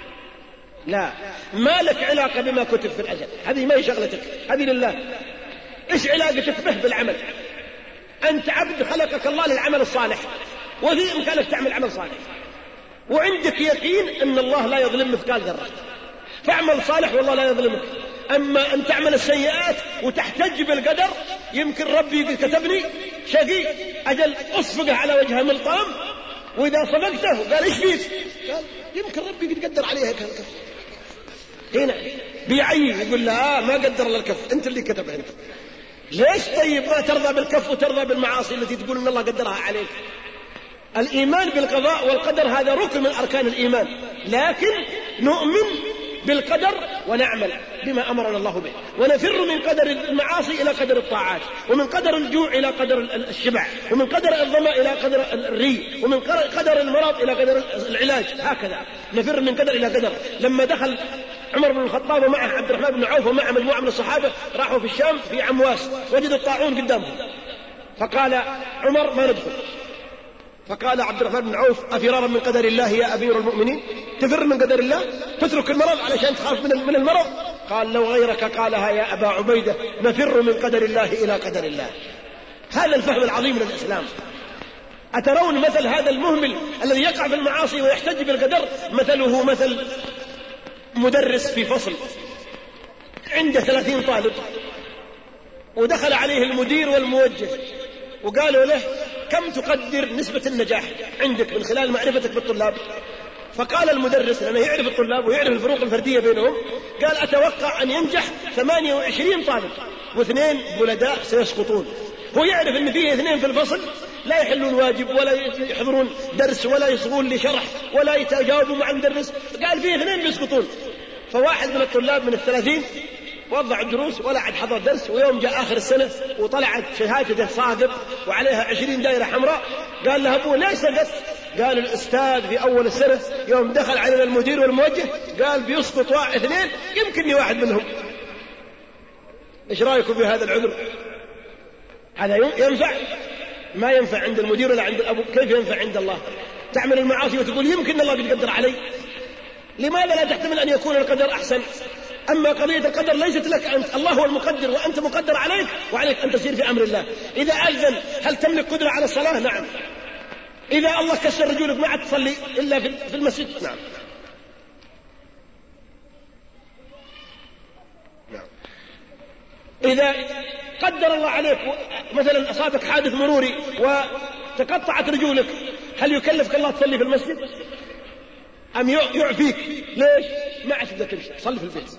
[SPEAKER 3] لا، ما لك علاقة بما كتب في الأزل، هذه ما هي شغلتك، هذه لله. إيش علاقتك به بالعمل؟ أنت عبد خلقك الله للعمل الصالح، وفي إمكانك تعمل عمل صالح، وعندك يقين أن الله لا يظلم مثقال ذرة، فاعمل صالح والله لا يظلمك. أما أن تعمل السيئات وتحتج بالقدر، يمكن ربي كتبني شقي، أجل أصفقه على وجهه ملطام، وإذا صفقته قال إيش فيك؟ قال يمكن ربي قد قدر عليها كف. هنا بيعين يقول لا، ما قدر الله الكف، أنت اللي كتبها أنت. ليش طيب ما ترضى بالكف وترضى بالمعاصي التي تقول أن الله قدرها عليك؟ الإيمان بالقضاء والقدر هذا ركن من أركان الإيمان، لكن نؤمن بالقدر ونعمل بما أمرنا الله به، ونفر من قدر المعاصي إلى قدر الطاعات، ومن قدر الجوع إلى قدر الشبع، ومن قدر الظمأ إلى قدر الري، ومن قدر المرض إلى قدر العلاج. هكذا نفر من قدر إلى قدر. لما دخل عمر بن الخطاب ومعه عبد الرحمن بن عوف ومعه مجموعة من الصحابة راحوا في الشام في عمواس، وجدوا الطاعون قدامهم، فقال عمر ما ندخل. فقال عبد الرحمن بن عوف أفرارا من قدر الله يا أمير المؤمنين؟ تفر من قدر الله؟ تترك المرض علشان تخاف من المرض؟ قال لو غيرك قالها يا أبا عبيدة نفر من قدر الله إلى قدر الله. هذا الفهم العظيم للإسلام. أترون مثل هذا المهمل الذي يقع في المعاصي ويحتج بالقدر؟ مثله مثل مدرس في فصل عنده 30 طالب، ودخل عليه المدير والموجه وقالوا له كم تقدر نسبة النجاح عندك من خلال معرفتك بالطلاب؟ فقال المدرس لأنه يعرف الطلاب ويعرف الفروق الفردية بينهم، قال أتوقع أن ينجح 28 طالب واثنين بلداء سيسقطون. هو يعرف أن فيه 2 في الفصل لا يحلون واجب ولا يحضرون درس ولا يصغون لشرح ولا يتجاوبوا مع المدرس، قال فيه 2 بيسقطون. فواحد من الطلاب من 30 وضع الدروس ولا عاد حضر درس، ويوم جاء آخر السنة وطلعت شهادته صادق وعليها 20 دائرة حمراء، قال له أبوه ليش سقط؟ قال الأستاذ في أول السنة يوم دخل علينا المدير والموجه قال بيسقط 2 يمكنني واحد منهم. إيش رأيكم بهذا العذر؟ هذا ينفع؟ ما ينفع عند المدير ولا عند الأبو. كيف ينفع عند الله؟ تعمل المعاصي وتقول يمكن الله بيقدر علي. لماذا لا تحتمل أن يكون القدر أحسن؟ أما قضية القدر ليست لك أنت، الله هو المقدر وأنت مقدر عليك، وعليك أن تسير في أمر الله. إذا أذن هل تملك قدرة على الصلاة؟ نعم. إذا الله كسر رجولك ما عاد تصلي إلا في المسجد؟ نعم. إذا قدر الله عليك مثلا أصابك حادث مروري وتقطعت رجولك، هل يكلفك الله تصلي في المسجد أم يعفيك؟ ليش؟ ما عاد تقدر تمشي، صلي في البيت.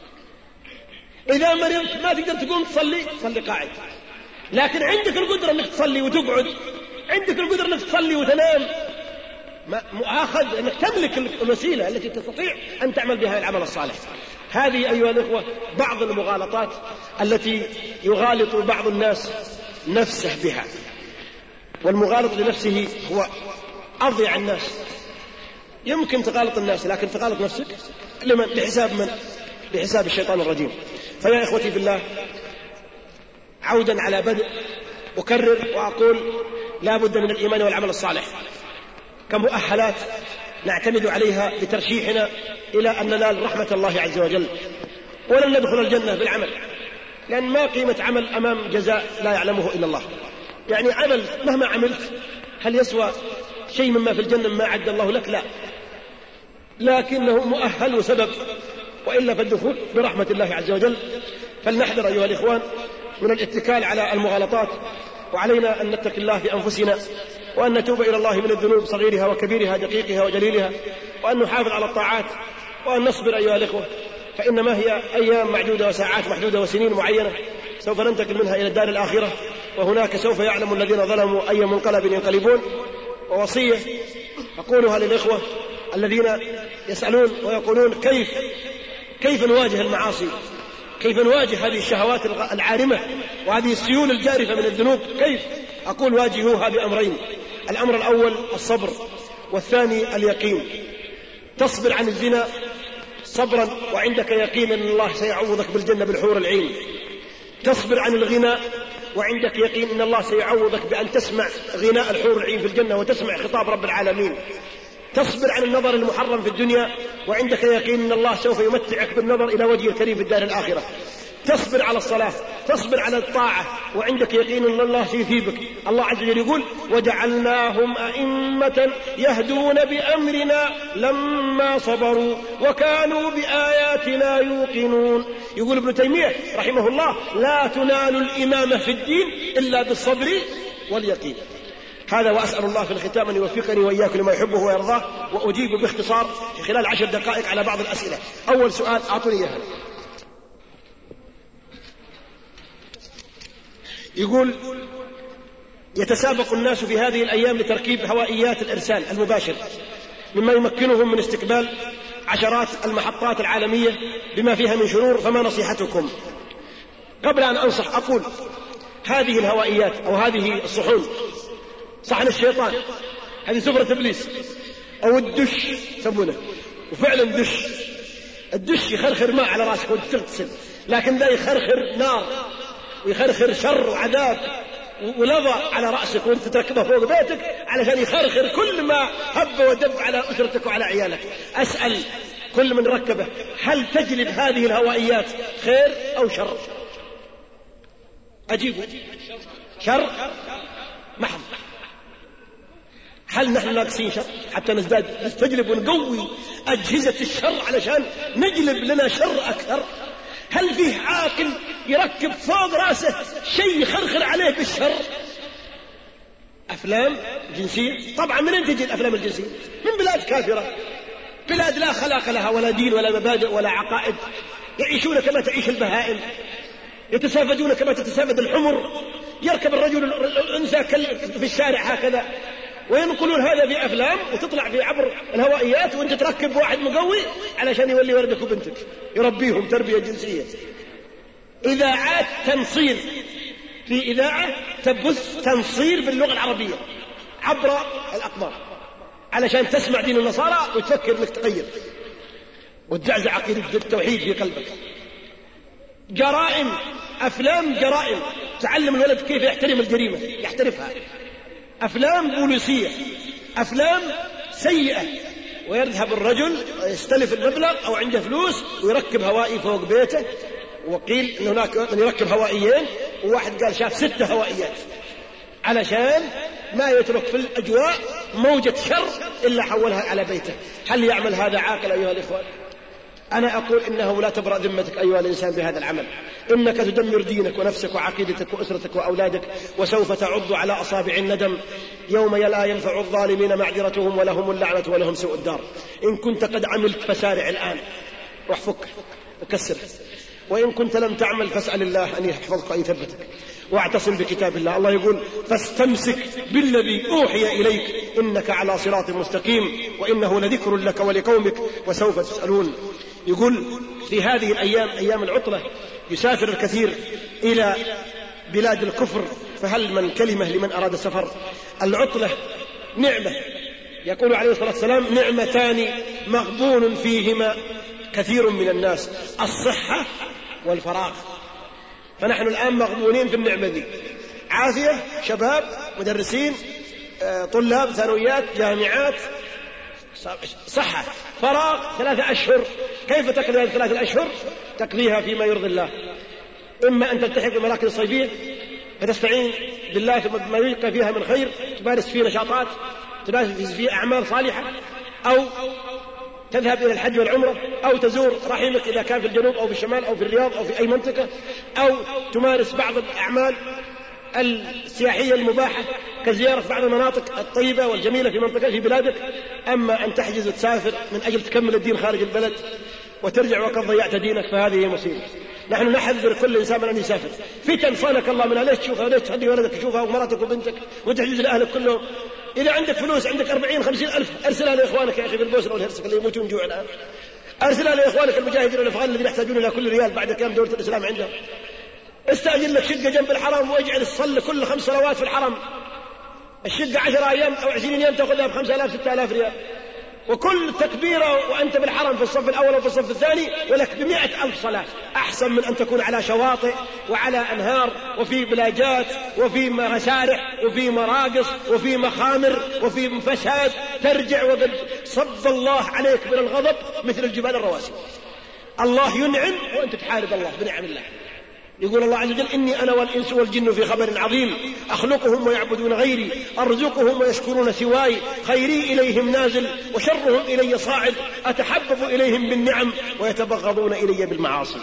[SPEAKER 3] إذا مرضت ما تقدر تقوم صلي قاعد، لكن عندك القدرة أنك تصلي وتقعد، عندك القدرة أنك تصلي وتنام، مؤاخذ أنك تملك الوسيلة التي تستطيع أن تعمل بها العمل الصالح. هذه أيها الإخوة بعض المغالطات التي يغالط بعض الناس نفسه بها، والمغالط لنفسه هو أضيع الناس. يمكن تغالط الناس لكن تغالط نفسك لمن؟ لحساب من؟ لحساب الشيطان الرجيم. فيا إخوتي في الله، عودا على بدء أكرر وأقول لا بد من الإيمان والعمل الصالح كمؤهلات نعتمد عليها لترشيحنا إلى أن ننال رحمة الله عز وجل، ولن ندخل الجنة بالعمل، لأن ما قيمة عمل أمام جزاء لا يعلمه إلا الله. يعني عمل مهما عملت هل يسوى شيء مما في الجنة ما عد الله لك؟ لا، لكنه مؤهل وسبب، وإلا فالدخول برحمة الله عز وجل. فلنحذر أيها الإخوان من الاتكال على المغالطات، وعلينا أن نتقي الله في أنفسنا، وأن نتوب إلى الله من الذنوب صغيرها وكبيرها دقيقها وجليلها، وأن نحافظ على الطاعات، وأن نصبر أيها الإخوة، فإنما هي أيام معدودة وساعات محدودة وسنين معينة سوف ننتقل منها إلى الدار الآخرة، وهناك سوف يعلم الذين ظلموا أي منقلب ينقلبون. ووصية أقولها للإخوة الذين يسألون ويقولون كيف نواجه المعاصي، كيف نواجه هذه الشهوات العارمة وهذه السيول الجارفة من الذنوب؟ كيف؟ أقول واجهوها بأمرين: الأمر الأول الصبر، والثاني اليقين. تصبر عن الزنا صبرا وعندك يقين أن الله سيعوضك بالجنة بالحور العين. تصبر عن الغناء وعندك يقين أن الله سيعوضك بأن تسمع غناء الحور العين في الجنة وتسمع خطاب رب العالمين. تصبر عن النظر المحرم في الدنيا وعندك يقين أن الله سوف يمتعك بالنظر إلى وجه الكريم في الدار الآخرة. تصبر على الصلاة، تصبر على الطاعة وعندك يقين أن الله سيثيبك. الله عز وجل يقول: وجعلناهم أئمة يهدون بأمرنا لما صبروا وكانوا بآياتنا يوقنون. يقول ابن تيمية رحمه الله: لا تنال الإمامة في الدين إلا بالصبر واليقين. هذا، وأسأل الله في الختام أن يوفقني وإياكم لما يحبه ويرضاه، وأجيب باختصار في خلال 10 دقائق على بعض الأسئلة. أول سؤال أعطوني إياها. يقول: يتسابق الناس في هذه الأيام لتركيب هوائيات الإرسال المباشر مما يمكنهم من استقبال عشرات المحطات العالمية بما فيها من شرور، فما نصيحتكم؟ قبل أن أنصح أقول هذه الهوائيات أو هذه الصحون، صحن الشيطان، هذه سفرة إبليس، أو الدش يسمونه، وفعلا الدش يخرخر ماء على رأسك وتغتسل، لكن ذا يخرخر نار ويخرخر شر وعذاب ولظى على رأسك وانت تركبه فوق بيتك علشان يخرخر كل ما هب ودب على أسرتك وعلى عيالك. أسأل كل من ركبه: هل تجلب هذه الهوائيات خير أو شر؟ أجيبوا: شر محض. هل نحن ناقصين شر حتى نستجلب ونقوي أجهزة الشر علشان نجلب لنا شر أكثر؟ هل فيه عاقل يركب فوق راسه شيء يخرخر عليه بالشر؟ أفلام جنسية. طبعا من تجي الأفلام الجنسية؟ من بلاد كافرة، بلاد لا خلاق لها ولا دين ولا مبادئ ولا عقائد، يعيشون كما تعيش البهائم، يتسافدون كما تتسافد الحمر، يركب الرجل الأنثى في الشارع هكذا، وينقلون هذا في أفلام وتطلع في عبر الهوائيات، وانت تركب واحد مقوي علشان يولي ولدك وبنتك يربيهم تربية جنسية. إذاعات تنصير، في إذاعة تبث تنصير باللغة العربية عبر الأقمار علشان تسمع دين النصارى وتفكر انك تغير وتزعزع عقيدة التوحيد في قلبك. جرائم، أفلام جرائم تعلم الولد كيف يحترم الجريمة، يحترفها. أفلام بوليسية، أفلام سيئة، ويذهب الرجل يستلف المبلغ أو عنده فلوس ويركب هوائي فوق بيته. وقيل إن هناك من يركب هوائيين، وواحد قال شاف 6 هوائيات علشان ما يترك في الأجواء موجة شر إلا حولها على بيته. هل يعمل هذا عاقل أيها الإخوان؟ أنا أقول إنه لا تبرأ ذمتك أيها الإنسان بهذا العمل، إنك تدمر دينك ونفسك وعقيدتك وأسرتك وأولادك، وسوف تعض على أصابع الندم يوم لا ينفع الظالمين معذرتهم ولهم اللعنة ولهم سوء الدار. إن كنت قد عملت فسارع الآن، روح فك وكسر، وإن كنت لم تعمل فاسأل الله أن يحفظك ويثبتك، واعتصم بكتاب الله. الله يقول فاستمسك بالذي أوحي إليك إنك على صراط مستقيم وإنه لذكر لك ولقومك وسوف تسألون. يقول في هذه الأيام أيام العطلة يسافر الكثير إلى بلاد الكفر، فهل من كلمة لمن أراد السفر. العطلة نعمة، يقول عليه الصلاة والسلام نعمتان مغبون فيهما كثير من الناس، الصحة والفراغ. فنحن الآن مغبونين في النعمة دي، عافية، شباب، مدرسين، طلاب، ثانويات، جامعات، صحة، فراغ 3 أشهر. كيف تقضي هذه 3 أشهر؟ تقضيها فيما يرضي الله، إما أن تلتحق بمراكز الصيفية فتستعين بالله ثم يلقى فيها من خير، تمارس فيه نشاطات، تمارس فيه أعمال صالحة، أو تذهب إلى الحج والعمرة، أو تزور رحمك إذا كان في الجنوب أو في الشمال أو في الرياض أو في أي منطقة، أو تمارس بعض الأعمال السياحية المباحة كزيارة بعض المناطق الطيبة والجميلة في منطقة في بلادك. أما أن تحجز وتسافر من أجل تكمل الدين خارج البلد وترجع وقد ضيعت دينك فهذه مصيبة. نحن نحذر كل إنسان من أن يسافر. فتن صانك الله منها، ليش تشوفها وليش تخلي ولدك يشوفها ومراتك وبنتك وتحجز لأهلك كلهم. إذا عندك فلوس، عندك 40-50 ألف، أرسلها لإخوانك يا أخي في البوسنة والهرسك اللي يموتون جوع الآن، أرسلها لإخوانك المجاهدين والأفغان الذين يحتاجون إلى كل ريال بعد كام دولة الإسلام عندهم. استأجر لك شقة جنب الحرم واجعل الصلاة كل 5 صلوات في الحرم. الشقة 10 أيام أو 20 يوم تأخذها ب5000-6000 ريال، وكل تكبيرة وأنت بالحرم في الصف الأول وفي الصف الثاني ولك ب100,000 صلاة، أحسن من أن تكون على شواطئ وعلى أنهار وفي بلاجات وفي مسارح وفي مراقص وفي مخامر وفي فساد، ترجع وقد صب الله عليك من الغضب مثل الجبال الرواسي. الله ينعم وأنت تحارب الله بنعم الله. يقول الله عز وجل إني أنا والإنس والجن في خبر عظيم، أخلقهم ويعبدون غيري، أرزقهم ويشكرون سواي، خيري إليهم نازل وشرهم إلي صاعد، أتحبب إليهم بالنعم ويتبغضون إلي بالمعاصي.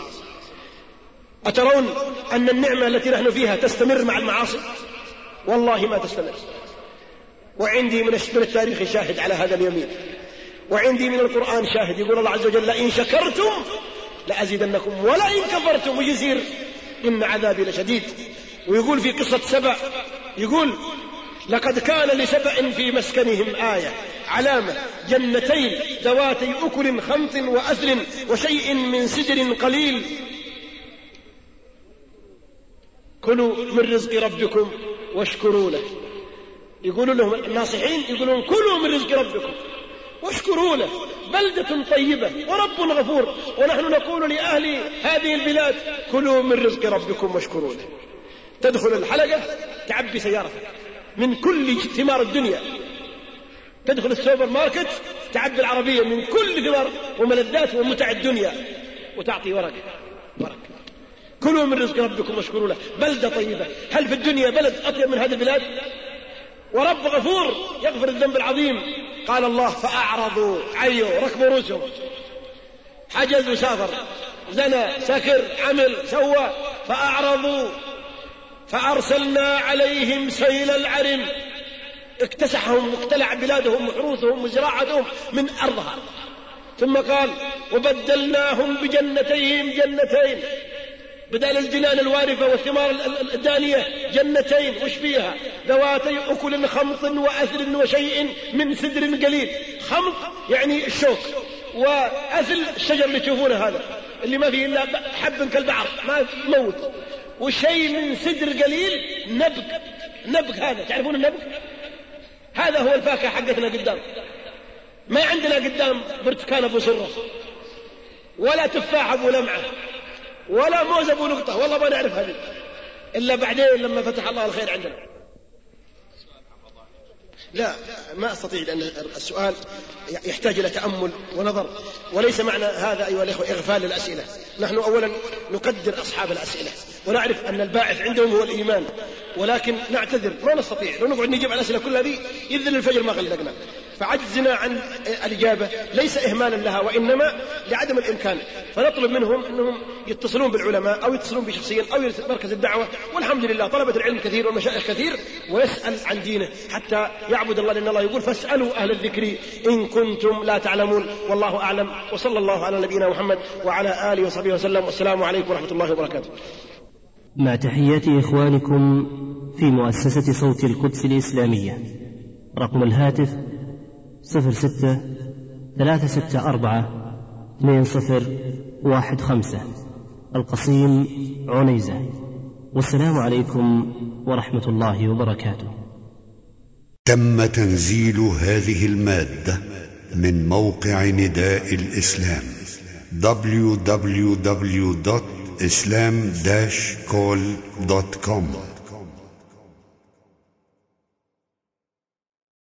[SPEAKER 3] أترون أن النعمة التي نحن فيها تستمر مع المعاصي؟ والله ما تستمر. وعندي من التاريخ شاهد على هذا اليمين، وعندي من القرآن شاهد. يقول الله عز وجل لئن شكرتم لأزيدنكم ولئن كفرتم ويزير إن عذابي لشديد. ويقول في قصة سبأ، يقول لقد كان لسبأ في مسكنهم آية، علامة، جنتين ذواتي أكل خمط وأثل وشيء من سدر قليل، كلوا من رزق ربكم واشكروا له. يقولون لهم الناصحين، يقولون كلوا من رزق ربكم واشكروا له بلدة طيبة ورب غفور. ونحن نقول لأهل هذه البلاد كلوا من رزق ربكم واشكروا له. تدخل الحلقة تعبي سيارتك من كل ثمار الدنيا، تدخل السوبر ماركت تعبي العربية من كل ثمار وملذات ومتع الدنيا وتعطي ورق. كلوا من رزق ربكم واشكروا له بلدة طيبة. هل في الدنيا بلد أطيب من هذه البلاد؟ ورب غفور يغفر الذنب العظيم. قال الله فأعرضوا، عيوا، ركبوا رؤوسهم، حجز وسافر، زنى، سكر، عمل، سوى، فأعرضوا فأرسلنا عليهم سيل العرم، اكتسحهم واقتلع بلادهم وحروثهم وزراعتهم من أرضها. ثم قال وبدلناهم بجنتين، جنتين بدل الجنان الوارفة والثمار الدانية، جنتين وش فيها؟ ذواتي أكل خمط وأثل وشيء من سدر قليل. خمط يعني الشوك، وأثل الشجر اللي تشوفونه هذا اللي ما فيه إلا حب كالبعر ما موت، وشيء من سدر قليل، نبق هذا، تعرفون النبق؟ هذا هو الفاكهة حقتنا قدام. ما عندنا قدام برتقان أبو سرة ولا تفاح أبو لمعة ولا موز أبو نقطة، والله ما نعرف هذه إلا بعدين لما فتح الله الخير عندنا. لا ما أستطيع، لأن السؤال يحتاج إلى تأمل ونظر، وليس معنى هذا أيها الأخوة إغفال للأسئلة. نحن أولا نقدر أصحاب الأسئلة ونعرف أن الباعث عندهم هو الإيمان، ولكن نعتذر ما نستطيع لو نقعد نجيب على الأسئلة كلها ذي يذل الفجر ما خلقنا. فعجزنا عن الإجابة ليس إهمالا لها وإنما لعدم الإمكان، فنطلب منهم أنهم يتصلون بالعلماء أو يتصلون بشخصيا أو مركز الدعوة. والحمد لله طلبة العلم كثير والمشايخ كثير، ويسأل عن دينه حتى يعبد الله، لأن الله يقول فاسألوا أهل الذكر إن كنتم لا تعلمون، والله أعلم. وصلى الله على نبينا محمد وعلى آله وصحبه وسلم، والسلام عليكم ورحمة الله وبركاته.
[SPEAKER 1] مع تحيات إخوانكم في مؤسسة صوت القدس الإسلامية. رقم الهاتف 06-364-2015، القصيم عنيزة. والسلام عليكم ورحمة الله وبركاته.
[SPEAKER 5] تم تنزيل هذه المادة من موقع نداء الإسلام www.islam-call.com